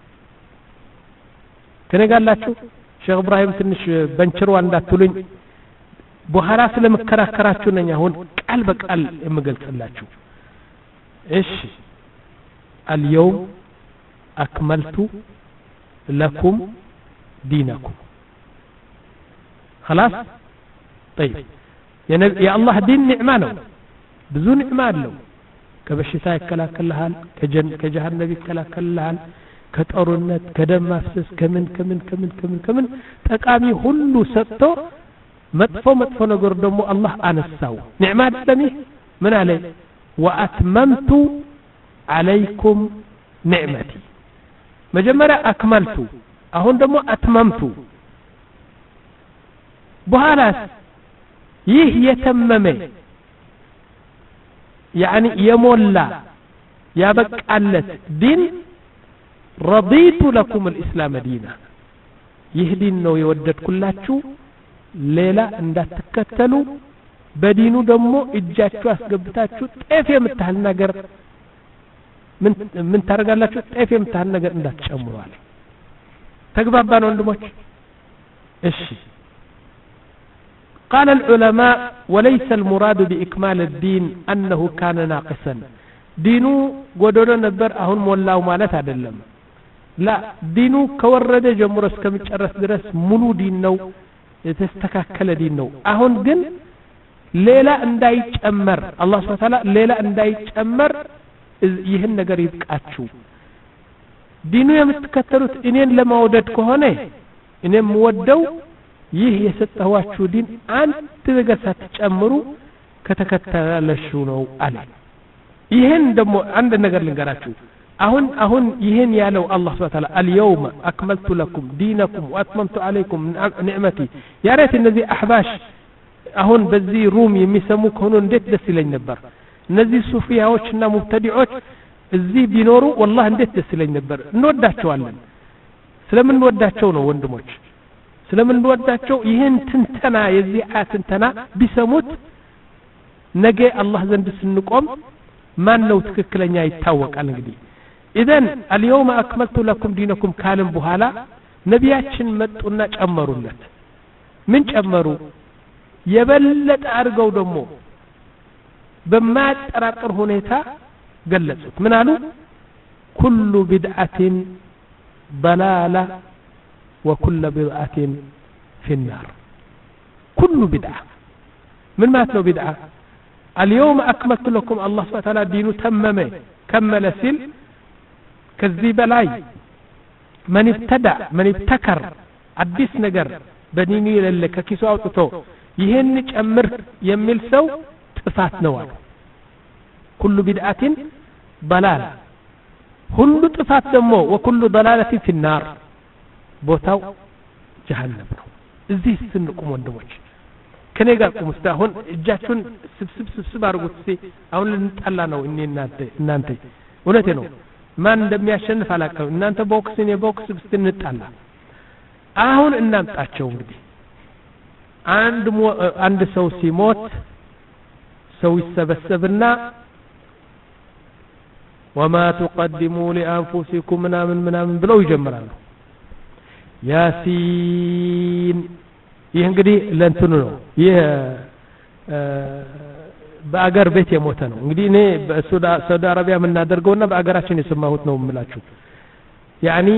ከነጋላችሁ ሼክ ኢብራሂም ትንሽ በንችሩ እንዳትሉኝ በኋላ ስለመከራከራችሁ ነኝ አሁን ቃል በቃል የምገልጽላችሁ እሺ اليوم أكملت لكم دينكم خلاص طيب يا الله دين نعمة ነው ብዙ ንዕማ አለው ከበሽታ ይከላከልሃል ከጀሃነም ይከላከልሃል ከጦርነት ከደም ማፍሰስ ከምን ከምን ከምን ከምን ከምን ጠቃሚ ሁሉ ሰጥቶ መጥፎ መጥፎ ነገር ደግሞ አላህ አነሳው ንዕማ አይደለም ምን አለ ወአትመምቱ عليكم نعمتي መጀመሪያ አክመልቱ አሁን ደግሞ አትመምቱ በኋላስ ይህ የተመመ يعني يمولا يبقالت دين رضيت لكم الإسلام دينا يهدين نو يودد كلاتشو ليلة እንዳትከተሉ በዲኑ ደግሞ እጃችሁ አስገብታችሁ ጤፍ የምታህል ነገር ምን ምን ታረጋላችሁ ጤፍ የምታህል ነገር እንዳትጨምሩ አለ ተግባባን ወንድሞች እሺ قال العلماء وليس المراد بإكمال الدين أنه كان ناقصا دينو قدونا نبر أهون مولاو مالت عدلم لا دينو كورد جمرس كمتشرس درس ملو دينو يتستكاكل دينو أهون قن ليلة انداي تأمر الله سبحانه وتعالى ليلة انداي تأمر يهن نقر يبقاتشو دينو يمتكتروت إنين لما وددكو هوني إنين مودو ይህ የሰጠዋችሁ ዲን አንድ ነገር ሳትጨምሩ ከተከተላለሹ ነው አለ ይሄን ደግሞ አንድ ነገር ልንገራችሁ አሁን አሁን ይሄን ያለው አላህ Subhanahu Wa Ta'ala اليوم اكملت لكم دينكم واتممت عليكم نعمتي يا ريت እነዚህ አህባሽ አሁን በዚህ ሩም የሚሰሙ ከሆነ እንዴት ደስ ይለኝ ነበር እነዚህ ሱፊያዎችና ሙብተዲዖች እዚህ ቢኖሩ والله እንዴት ደስ ይለኝ ነበር እንወዳቸዋለን ስለምን ወዳቸው ነው ወንድሞች ስለምን ወዳቸው ይሄን ትንተና የዚህ አትንተና ቢሰሙት ነገ አላህ ዘንድ ስንቆም ማን ነው ትክክለኛ ይታወቃል እንግዲህ اذا اليوم اكملت لكم دينكم ካለም በኋላ ነቢያችን መጡና ጨመሩለት ምን ጨመሩ የበለጠ አርገው ደግሞ በማያጠራጥር ሁኔታ ገለጹት ምን አሉ كل بدعة ضلالة وكل بدعة في النار كل بدعة من ما تنو بدعة اليوم أكملت لكم الله سبحانه وتعالى دين تممه كمل سل كذب لاي من ابتدع من ابتكر عديس نجر بديني للك كيسو أوتو يهنج أمر يمل سو تفات نوار كل بدعة ضلالة كل تفات دمو وكل ضلالة في النار ቦታው ጀሃነም ነው እዚህ ስንቆም ወንድሞች ከኔ ጋር ቆም እስታሁን እጃችሁን ስብስብ ስብስብ አድርጉት እስቲ አሁን ልንጣላ ነው እኔ እናንተ እናንተ እውነቴ ነው ማን እንደሚያሸንፍ አላውቅም እናንተ ቦክስ እኔ ቦክስ ብትንጣላ አሁን እናምጣቸው እንግዲህ አንድ አንድ ሰው ሲሞት ሰው ይሰበሰብና وما تقدموا لانفسكم ምናምን ምናምን ብለው ይጀምራሉ ያሲን ይህ እንግዲህ ለእንትኑ ነው ይህ በአገር ቤት የሞተ ነው እንግዲህ እኔ በሳውዲ አረቢያ የምናደርገውና በአገራችን የሰማሁት ነው የምላችሁ ያኒ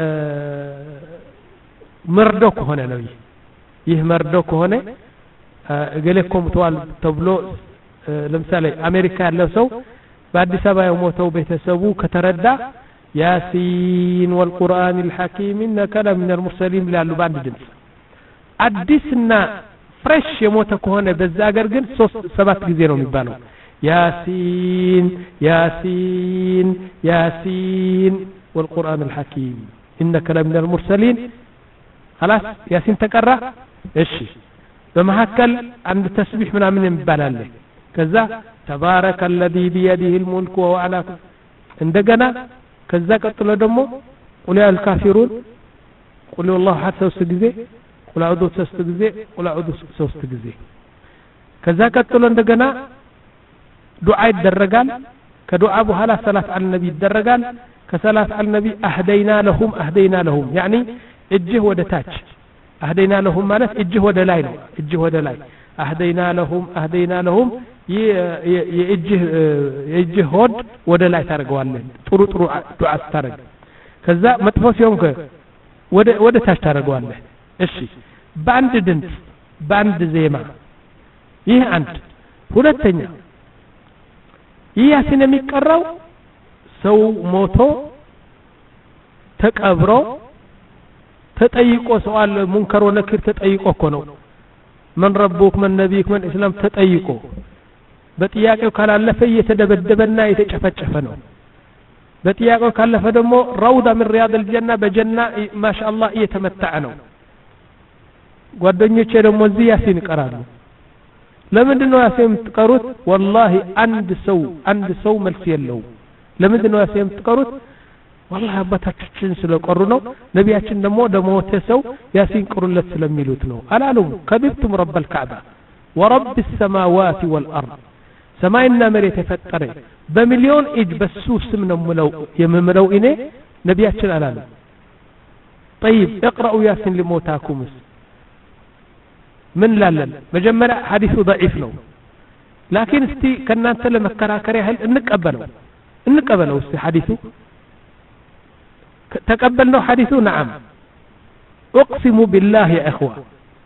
መርዶ ከሆነ ነው ይህ ይህ መርዶ ከሆነ ገለኮም ተዋል ተብሎ ለምሳሌ አሜሪካ ያለው ሰው በአዲስ አበባ የሞተው ቤተሰቡ ከተረዳ ياسين والقرآن الحكيم إنك لمن المرسلين لالو باند دمس أدسنا فرش يموتك هنا بزاقر قل سبات جزيرهم يبانو ياسين ياسين ياسين والقرآن الحكيم إنك لمن المرسلين خلاص ياسين تكرر إيش بمهكل عند تسبيح من عمل يبانا كذا تبارك الذي بيده الملك وهو على عندنا ከዛ ቀጥሎ ደግሞ ቁል ያ አልካፊሩን ቁል والله ሐድ ሶስት ጊዜ ቁል አዑዙ ሶስት ጊዜ ቁል አዑዙ ሶስት ጊዜ ከዛ ቀጥሎ እንደገና ዱዓ ይደረጋል ከዱዓ በኋላ ሰላት አለ ነብይ ይደረጋል ከሰላት አለ ነብይ አህደይና ለሁም አህደይና ለሁም يعني እጅህ ወደ ታች አህደይና ለሁም ማለት እጅህ ወደ ላይ ነው እጅህ ወደ ላይ አህደይና ለሁም አህደይና ለሁም የእጅህ የእጅህ ሆድ ወደ ላይ ታርገዋለህ ጥሩ ጥሩ ዱዓ ታረግ ከዛ መጥፎ ሲሆን ወደ ወደ ታች ታርገዋለህ እሺ ባንድ ድምጽ ባንድ ዜማ ይህ አንድ ሁለተኛ ይህ ያሲን የሚቀራው ሰው ሞቶ ተቀብሮ ተጠይቆ ሰዋል ሙንከር ወነኪር ተጠይቆ እኮ ነው من ربك من نبيك من اسلام ተጠይቆ በጥያቄው ካላለፈ እየተደበደበና እየተጨፈጨፈ ነው በጥያቄው ካለፈ ደግሞ روضه من رياض الجنه በጀና ማሻአላህ እየተመተዐ ነው ጓደኞቼ ደግሞ እዚህ ያሲን ይቀራሉ ለምንድን ነው ያሲን የምትቀሩት والله አንድ ሰው አንድ ሰው መልስ የለው ለምንድን ነው ያሲን የምትቀሩት والله አባታችን ስለቀሩ ነው ነቢያችን ደግሞ ደሞተ ሰው ያሲን ቀሩለት ስለሚሉት ነው አላሉም ከብቱም رب الكعبه ورب السماوات والارض ሰማይና መሬት የፈጠረ በሚሊዮን እጅ በሱ ስም ነው ምለው የምምለው እኔ ነቢያችን አላሉ طيب اقرأوا ياسين لموتاكم من ላለን መጀመሪያ ሐዲሱ ضعيف ነው لكن እስቲ ከናንተ ለመከራከር ያህል እንቀበለው እንቀበለው እስቲ ሐዲሱ تقبلنا حديثه نعم اقسم بالله يا اخوة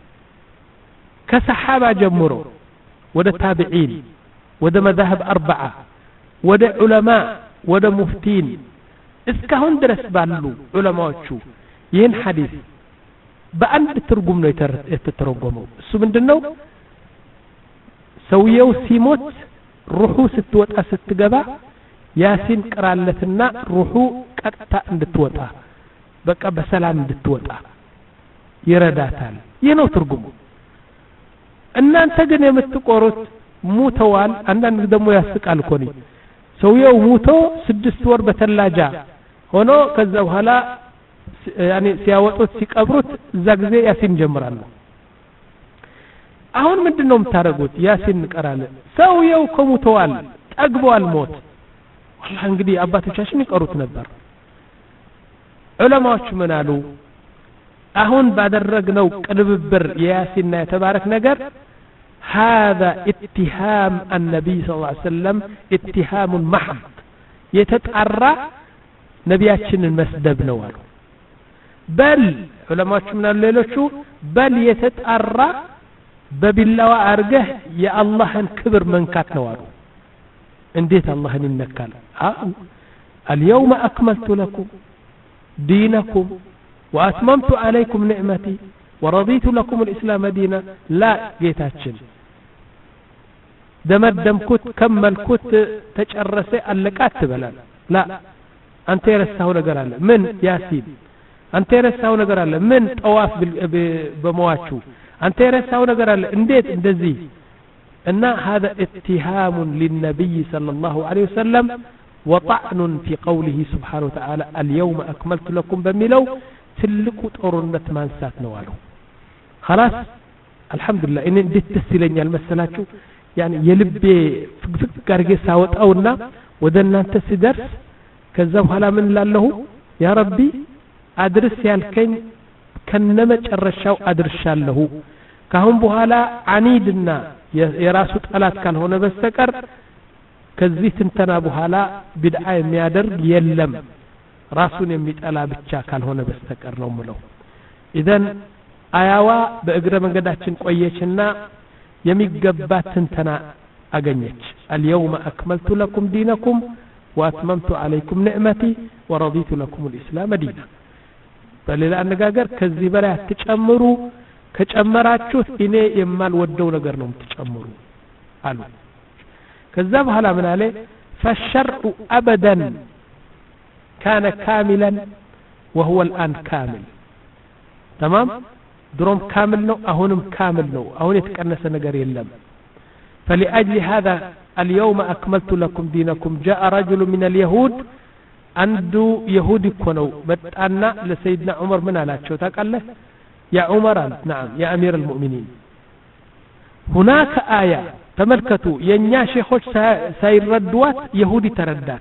كسحابة جمرو وده تابعين وده مذاهب اربعة وده علماء وده مفتين اسكهون درس بالو علماء شو ين حديث بأند ترجمنا يتترجمه سو من دنو سويو سيموت روحو ستوت استجابة ያሲን ቀራለትና ሩሁ ቀጥታ እንድትወጣ በቃ በሰላም እንድትወጣ ይረዳታል የነው ትርጉሙ እናንተ ግን የምትቆሩት ሙተዋል አንዳንድ ደግሞ ያስቃል ኮኒ ሰውየው ሙቶ ስድስት ወር በተላጃ ሆኖ ከዛ በኋላ ያኔ ሲያወጡት ሲቀብሩት እዛ ጊዜ ያሲን ጀምራሉ አሁን ምንድነው የምታረጉት ያሲን ቀራለ ሰውየው ከሙተዋል ጠግቧል ሞት والله እንግዲህ አባቶቻችን ይቀሩት ነበር ዑለማዎች ምን አሉ አሁን ባደረግነው ቅልብብር የያሲንና የተባረክ ነገር هذا اتهام النبي صلى الله عليه وسلم اتهام محض የተጣራ ነቢያችንን መስደብ ነው አሉ በል ዑለማዎች ምን አሉ ሌሎቹ በል የተጣራ በቢላዋ አርገህ የአላህን ክብር መንካት ነው አሉ እንዴት አላህን ይነካል አው اليوم اكملت لكم دينكم واتممت عليكم نعمتي ورضيت لكم الاسلام دينا لا ጌታችን ደመደምኩት ከመልኩት ተጨረሰ አለቃት ትበላል لا አንተ የረሳው ነገር አለ ምን ያሲን አንተ የረሳው ነገር አለ ምን ጠዋፍ በመዋቹ አንተ የረሳው ነገር አለ እንዴት እንደዚህ ان هذا اتهام للنبي صلى الله عليه وسلم وطعن في قوله سبحانه وتعالى اليوم اكملت لكم بميلو تلقو ጦርነት ማንሳት ነው አሉ خلاص الحمد لله ان እንዴት ደስ ይለኛል መሰላችሁ يعني የልቤ ፍቅፍቅ ጋርጌ ሳወጣውና ወደ እናንተ ሲደርስ ከዛ በኋላ ምን ላለሁ ያ ረቢ አድርስ ያልከኝ ከነመጨረሻው አድርሻለሁ ካሁን በኋላ አኒድና የራሱ ጠላት ካልሆነ በስተቀር ከዚህ ትንተና በኋላ ቢድዓ የሚያደርግ የለም ራሱን የሚጠላ ብቻ ካልሆነ በስተቀር ነው ምለው ኢዘን አያዋ በእግረ መንገዳችን ቆየችና የሚገባት ትንተና አገኘች اليوم اكملت لكم دينكم واتممت عليكم نعمتي ورضيت لكم الاسلام دينا በሌላ አነጋገር ከዚህ በላይ አትጨምሩ ከጨመራችሁት እኔ የማልወደው ነገር ነው የምትጨምሩ አሉ ከዛ በኋላ ምን አለ فالشرع ابدا كان كاملا وهو الان كامل تمام دروم كامل ነው አሁንም كامل ነው አሁን የተቀነሰ ነገር የለም فلأجل هذا اليوم اكملت لكم دينكم جاء رجل من اليهود عنده يهودي كنو متانا لسيدنا عمر من አላቸው ታውቃለህ يا عمر نعم يا امير المؤمنين هناك آية تملكتوا ينيا شيخوش سيردوات يهودي تردات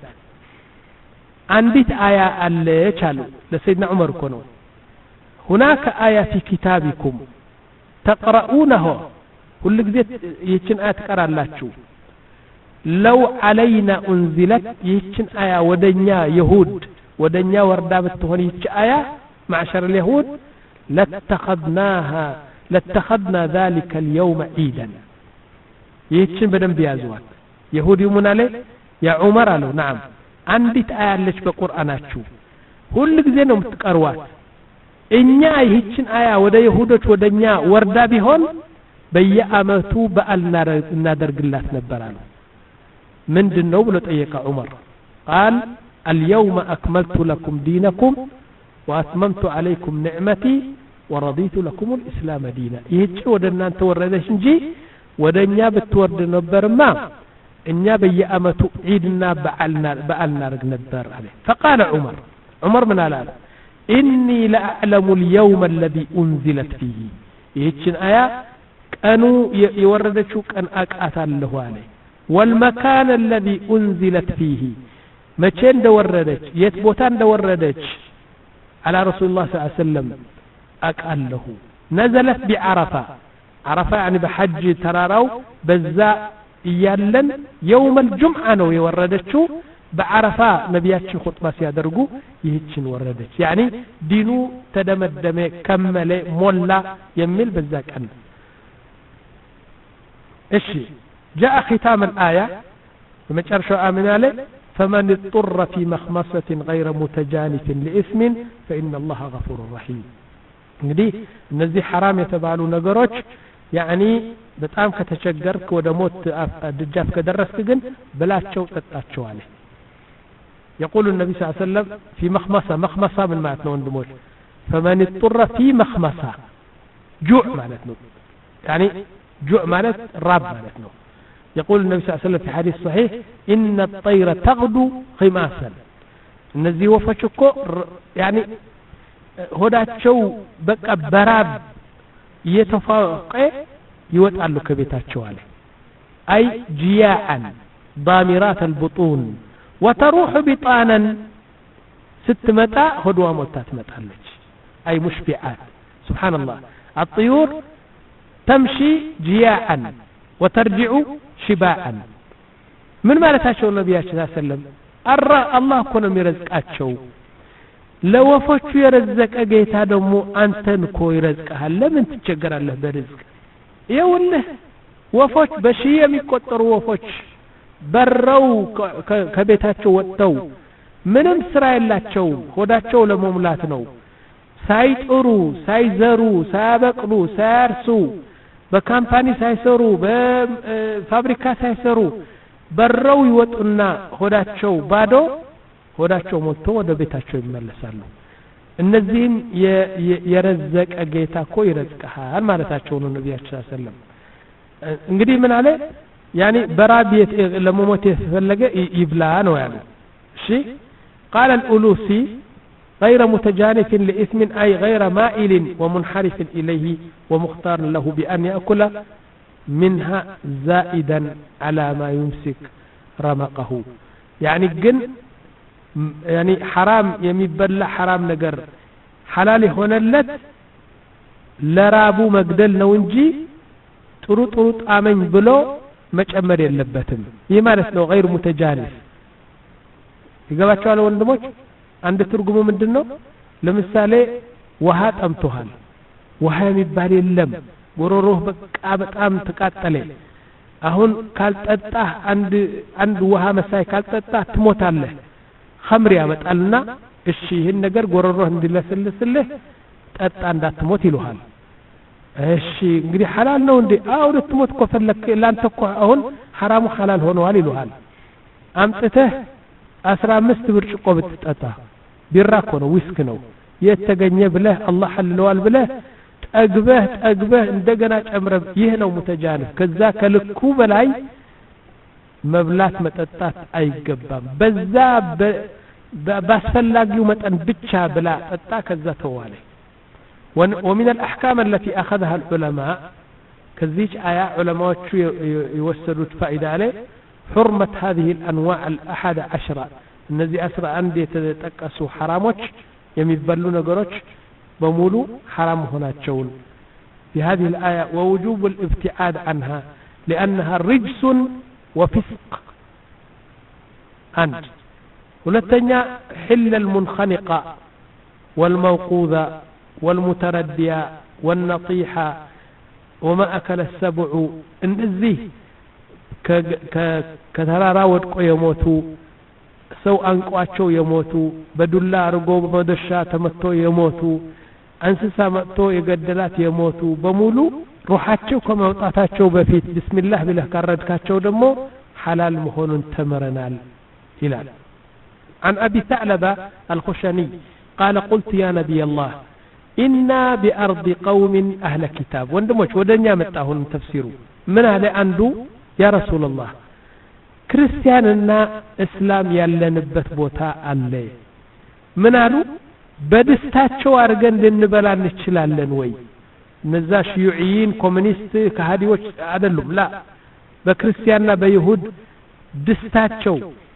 عندت آية اللي قالوا لسيدنا عمر كنو هناك آية في كتابكم تقرؤونه كل جديد يتشن آية تقرأ الله تشوف لو علينا أنزلت يتشن آية ودنيا يهود ودنيا وردابت تهوني يتش آية معشر اليهود لاتخذناها لاتخذنا ذلك اليوم عيدا ይህችን በደንብ ያዙዋት ይሁዲው ምን አለ ያ ዑመር አለው نعم አንዲት አያ አለች በቁርአናችሁ ሁሉ ጊዜ ነው የምትቀርዋት እኛ ይህችን አያ ወደ ይሁዶች ወደኛ ወርዳ ቢሆን በየአመቱ በዓል እናደርግላት ነበር አለ ምንድነው ብሎ ጠየቀ ዑመር قال اليوم أكملت لكم دينكم وأتممت عليكم نعمتي ورضيت لكم الإسلام دينا ይህች ወደ እናንተ ወረደች እንጂ ወደኛ ብትወርድ ነበርማ እኛ በየአመቱ ዒድና በዓልና በዓልና ረግ ነበር አለ فقال عمر عمر من قال إني لأعلم اليوم الذي أنزلت فيه ይህችን አያ ቀኑ የወረደችው ቀን አቃታለሁ አለ والمكان الذي أنزلت فيه መቼ እንደወረደች የት ቦታ እንደወረደች على رسول الله صلى الله عليه وسلم አቃለሁ نزلت بعرفة عرفة يعني بحج تراراو بزا እያለን يوم الجمعة ነው የወረደችው በአረፋ ነብያችን ኹጥባ ሲያደርጉ ይህችን ወረደች يعني ዲኑ ተደመደመ ከመለ ሞላ የሚል በዛ ቀን እሺ جاء ختام الآية በመጨረሻው አመና ላይ فمن اضطر في مخمصة غير متجانف لإثم فإن الله غفور رحيم እንግዲህ እነዚህ حرام የተባሉ ነገሮች يعني በጣም ከተቸገርክ ወደ ሞት ደጃፍ ከደረስክ ግን ብላቸው ጠጣቸው አለ يقول النبي صلى الله عليه وسلم في مخمصة مخمصة من معناتنا وندموش فمن اضطر في مخمصة جوع معناتنا يعني جوع معنات راب معناتنا يقول النبي صلى الله عليه وسلم في حديث صحيح إن الطير تغدو خماسا النزي وفشكو يعني هداتشو بقى براب يتفاقع يوطعሉ ከቤታቸው አለ أي جياعا ضامرات البطون وتروح بطانا ستمتا هدوى موتا تمتالج أي مشبعات سبحان الله الطيور تمشي جياعا وترجع شباعا من ما لتاشو النبي صلى الله عليه وسلم الله كنا يرزقاتشو لو وفوتشو يرزق أجيتا دمو أنتن كو يرزقها لمن تتشجر الله برزق يقوله وفوت بشيء የሚቆጠሩ ወፎች በረው ከቤታቸው ወጥተው ምንም ስራ የላቸው ሆዳቸው ለመሙላት ነው ሳይጥሩ ሳይዘሩ ሳያበቅሉ ሳያርሱ በካምፓኒ ሳይሰሩ በፋብሪካ ሳይሰሩ በረው ይወጡና ሆዳቸው ባዶ ሆዳቸው ሞልቶ ወደ ቤታቸው ይመለሳሉ እነዚህን የረዘቀ ጌታ እኮ ይረዝቅሃል ማለታቸው ነው ነብያችን ሰለላሁ ዐለይሂ ወሰለም እንግዲህ ምን አለ يعني برابيه ለመሞት የፈለገ ይብላ ነው ያለው እሺ قال الألوسي غير متجانف لإثم أي غير مائل ومنحرف إليه ومختار له بأن يأكل منها زائدا على ما يمسك رمقه يعني جن يعني حرام يميبلا حرام نجر حلال هونلت لرابو مقدل ነው እንጂ ጥሩ ጥሩ ጣመኝ ብሎ መጨመር የለበትም ይህ ማለት ነው غير متجانف ይገባቸዋል ወንድሞች አንድ ትርጉሙ ምንድነው ለምሳሌ ውሃ ጠምቶሃል ውሃ የሚባል የለም ጎሮሮህ በቃ በጣም ተቃጠለ አሁን ካልጠጣህ አንድ አንድ ውሃ መሳይ ካልጠጣህ ትሞታለህ خمر ያመጣልና እሺ ይሄን ነገር ጎሮሮህ እንዲለስልስልህ ጠጣ እንዳትሞት ይሉሃል እሺ እንግዲህ حلال ነው እንዴ አው ልትሞት ከፈለክ ላንተ እኮ አሁን حرامو حلال ሆነዋል ይሉሃል አምጥተህ አስራ አምስት ብርጭቆ ብትጠጣ ቢራ እኮ ነው ዊስክ ነው የተገኘ ብለህ አላህ ሐልለዋል ብለህ ጠግበህ ጠግበህ እንደገና ጨምረህ ይህ ነው ሙተጃነብ ከዛ ከልኩ በላይ መብላት መጠጣት አይገባም በዛ ባስፈላጊው መጠን ብቻ ብላ ጠጣ ከዛ ተዋለ ومن الأحكام التي أخذها العلماء كذيك آية علماء يوسدوا فائدة عليه حرمة هذه الأنواع الأحد عشرة الذي أسرى عندي تتكسوا حراموش يميبلون قروش بمولو حرام هنا تشون في هذه الآية ووجوب الابتعاد عنها لأنها رجس وفسق أنت ولتنيا حل المنخنقة والموقوذة والمتردية والنطيحة وما أكل السبع النزيه ከተራራ ወድቆ የሞቱ ሰው አንቋቸው የሞቱ በዱላ አርጎ በመደሻ ተመቶ የሞቱ እንስሳ መጥቶ የገደላት የሞቱ በሙሉ ሩሃቸው ከመውጣታቸው በፊት ቢስሚላህ ብለህ ካረድካቸው ደግሞ ሐላል መሆኑን ተመረናል ይላል عن أبي ثعلبة الخشني قال قلت يا نبي الله إنا بأرض قوم أهل كتاب وندموش ودنيا متاهون تفسيروا من أهل أندو يا رسول الله كريستياننا إسلام يلنبت بوتا عليه من أهلو بدستاتشو أرغن لنبلا نشلالن وي نزا شيوعيين كومونيست كهاديوش عدلهم لا بكريستياننا بيهود دستاتشو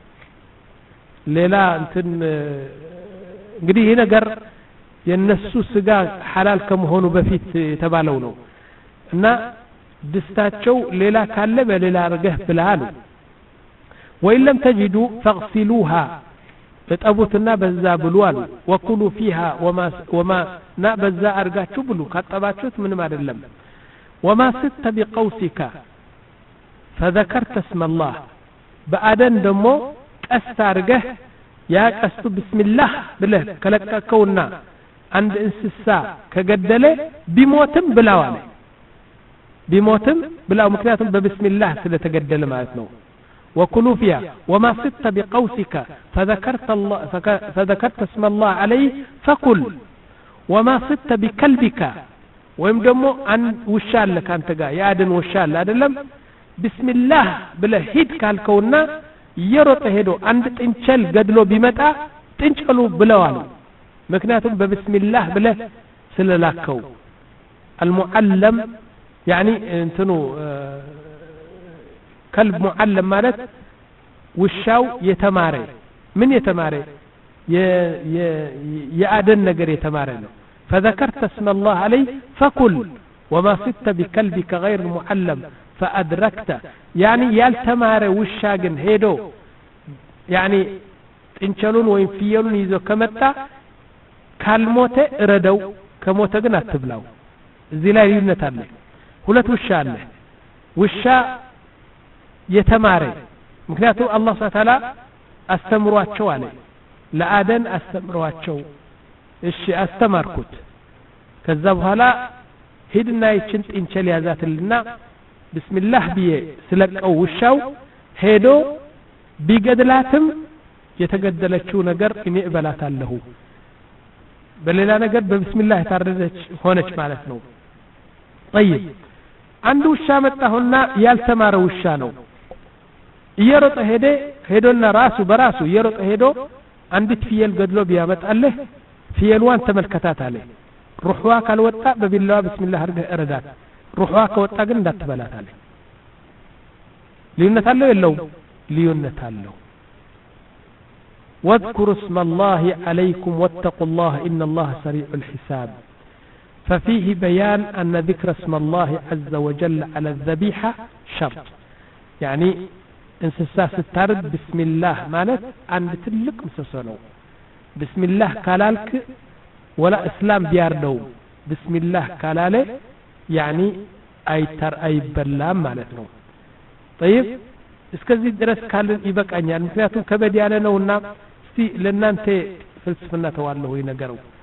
ሌላ እንትን እንግዲህ ይሄ ነገር የነሱ ስጋ ሐላል ከመሆኑ በፊት የተባለው ነው እና ድስታቸው ሌላ ካለ በሌላ አርገህ ብላሉ ወይለም ተጂዱ فاغسلوها ተጠቡትና በዛ ብሉ አሉ ወኩሉ فيها وما وما ና በዛ አርጋችሁ ብሉ ካጠባችሁት ምንም አይደለም وما ست بقوسك فذكرت اسم الله በአደን ደግሞ ቀስት አርገህ ያ ቀስቱ ቢስሚላህ ብለህ ከለቀቀውና አንድ እንስሳ ከገደለ ቢሞትም ብላው አለ ቢሞትም ብላው ምክንያቱም በቢስሚላህ ስለተገደለ ማለት ነው وكلوا فيها وما ست بقوسك فذكرت الله فذكرت اسم الله عليه فكل وما ست بكلبك ወይም ደግሞ አን ውሻ አለ ካንተ ጋር ያድን ውሻ አለ አይደለም ቢስሚላህ ብለህ ሂድ ካልከውና يروت هيدو عند تنشل قدلو بمتى تنشلو بلوانو مكناتهم ببسم الله بله سللاكو المعلم يعني انتنو آه كلب معلم مالت والشاو يتماري من يتماري يأدن نقر يتماري فذكرت اسم الله عليه فكل وما ست بكلبك غير المعلم فأدركت يعني يالتمار وشاقن هيدو يعني انشلون وينفيلون يزو كمتا كالموت ردو كموت قنات تبلاو زي لا يبنت الله هلت وشا الله وشا يتماري مكنياتو الله سبحانه وتعالى استمرواتشو عليه لآدن استمرواتشو الشي استمركت كذبها لا هيدنا يشنت انشل يازات لنا بسم الله بيه سلقوا وشاو هيدو بيقدلاتم يتقدلتشو نقر إن إقبلات له بللا نقر بسم الله تاردتش هونش مالتنو طيب عنده وشامتنا هنا يالتمار وشانو يرط هيدي هيدونا راسو براسو يرط هيدو عندت فيل قدلو بيامت الله فيلوان تملكتات عليه روحوا كالوطا ببالله بسم الله اردات روحوا كوطا ግን እንዳትበላታለ ልዩነት አለው የለው ልዩነት አለው واذكروا اسم الله عليكم واتقوا الله إن الله سريع الحساب ففيه بيان أن ذكر اسم الله عز وجل على الذبيحة شرط يعني انسسا ستارد بسم الله مالت عند تلك مسسنو بسم الله كالالك ولا اسلام بياردو بسم الله كالاله يعني اي تر اي بلام معناتنو طيب እስከዚህ ድረስ ካልን ይበቃኛል ምክንያቱም ከበድ ያለ ነውና እስቲ ለእናንተ ፍልስፍና ተዋለው ይነገረው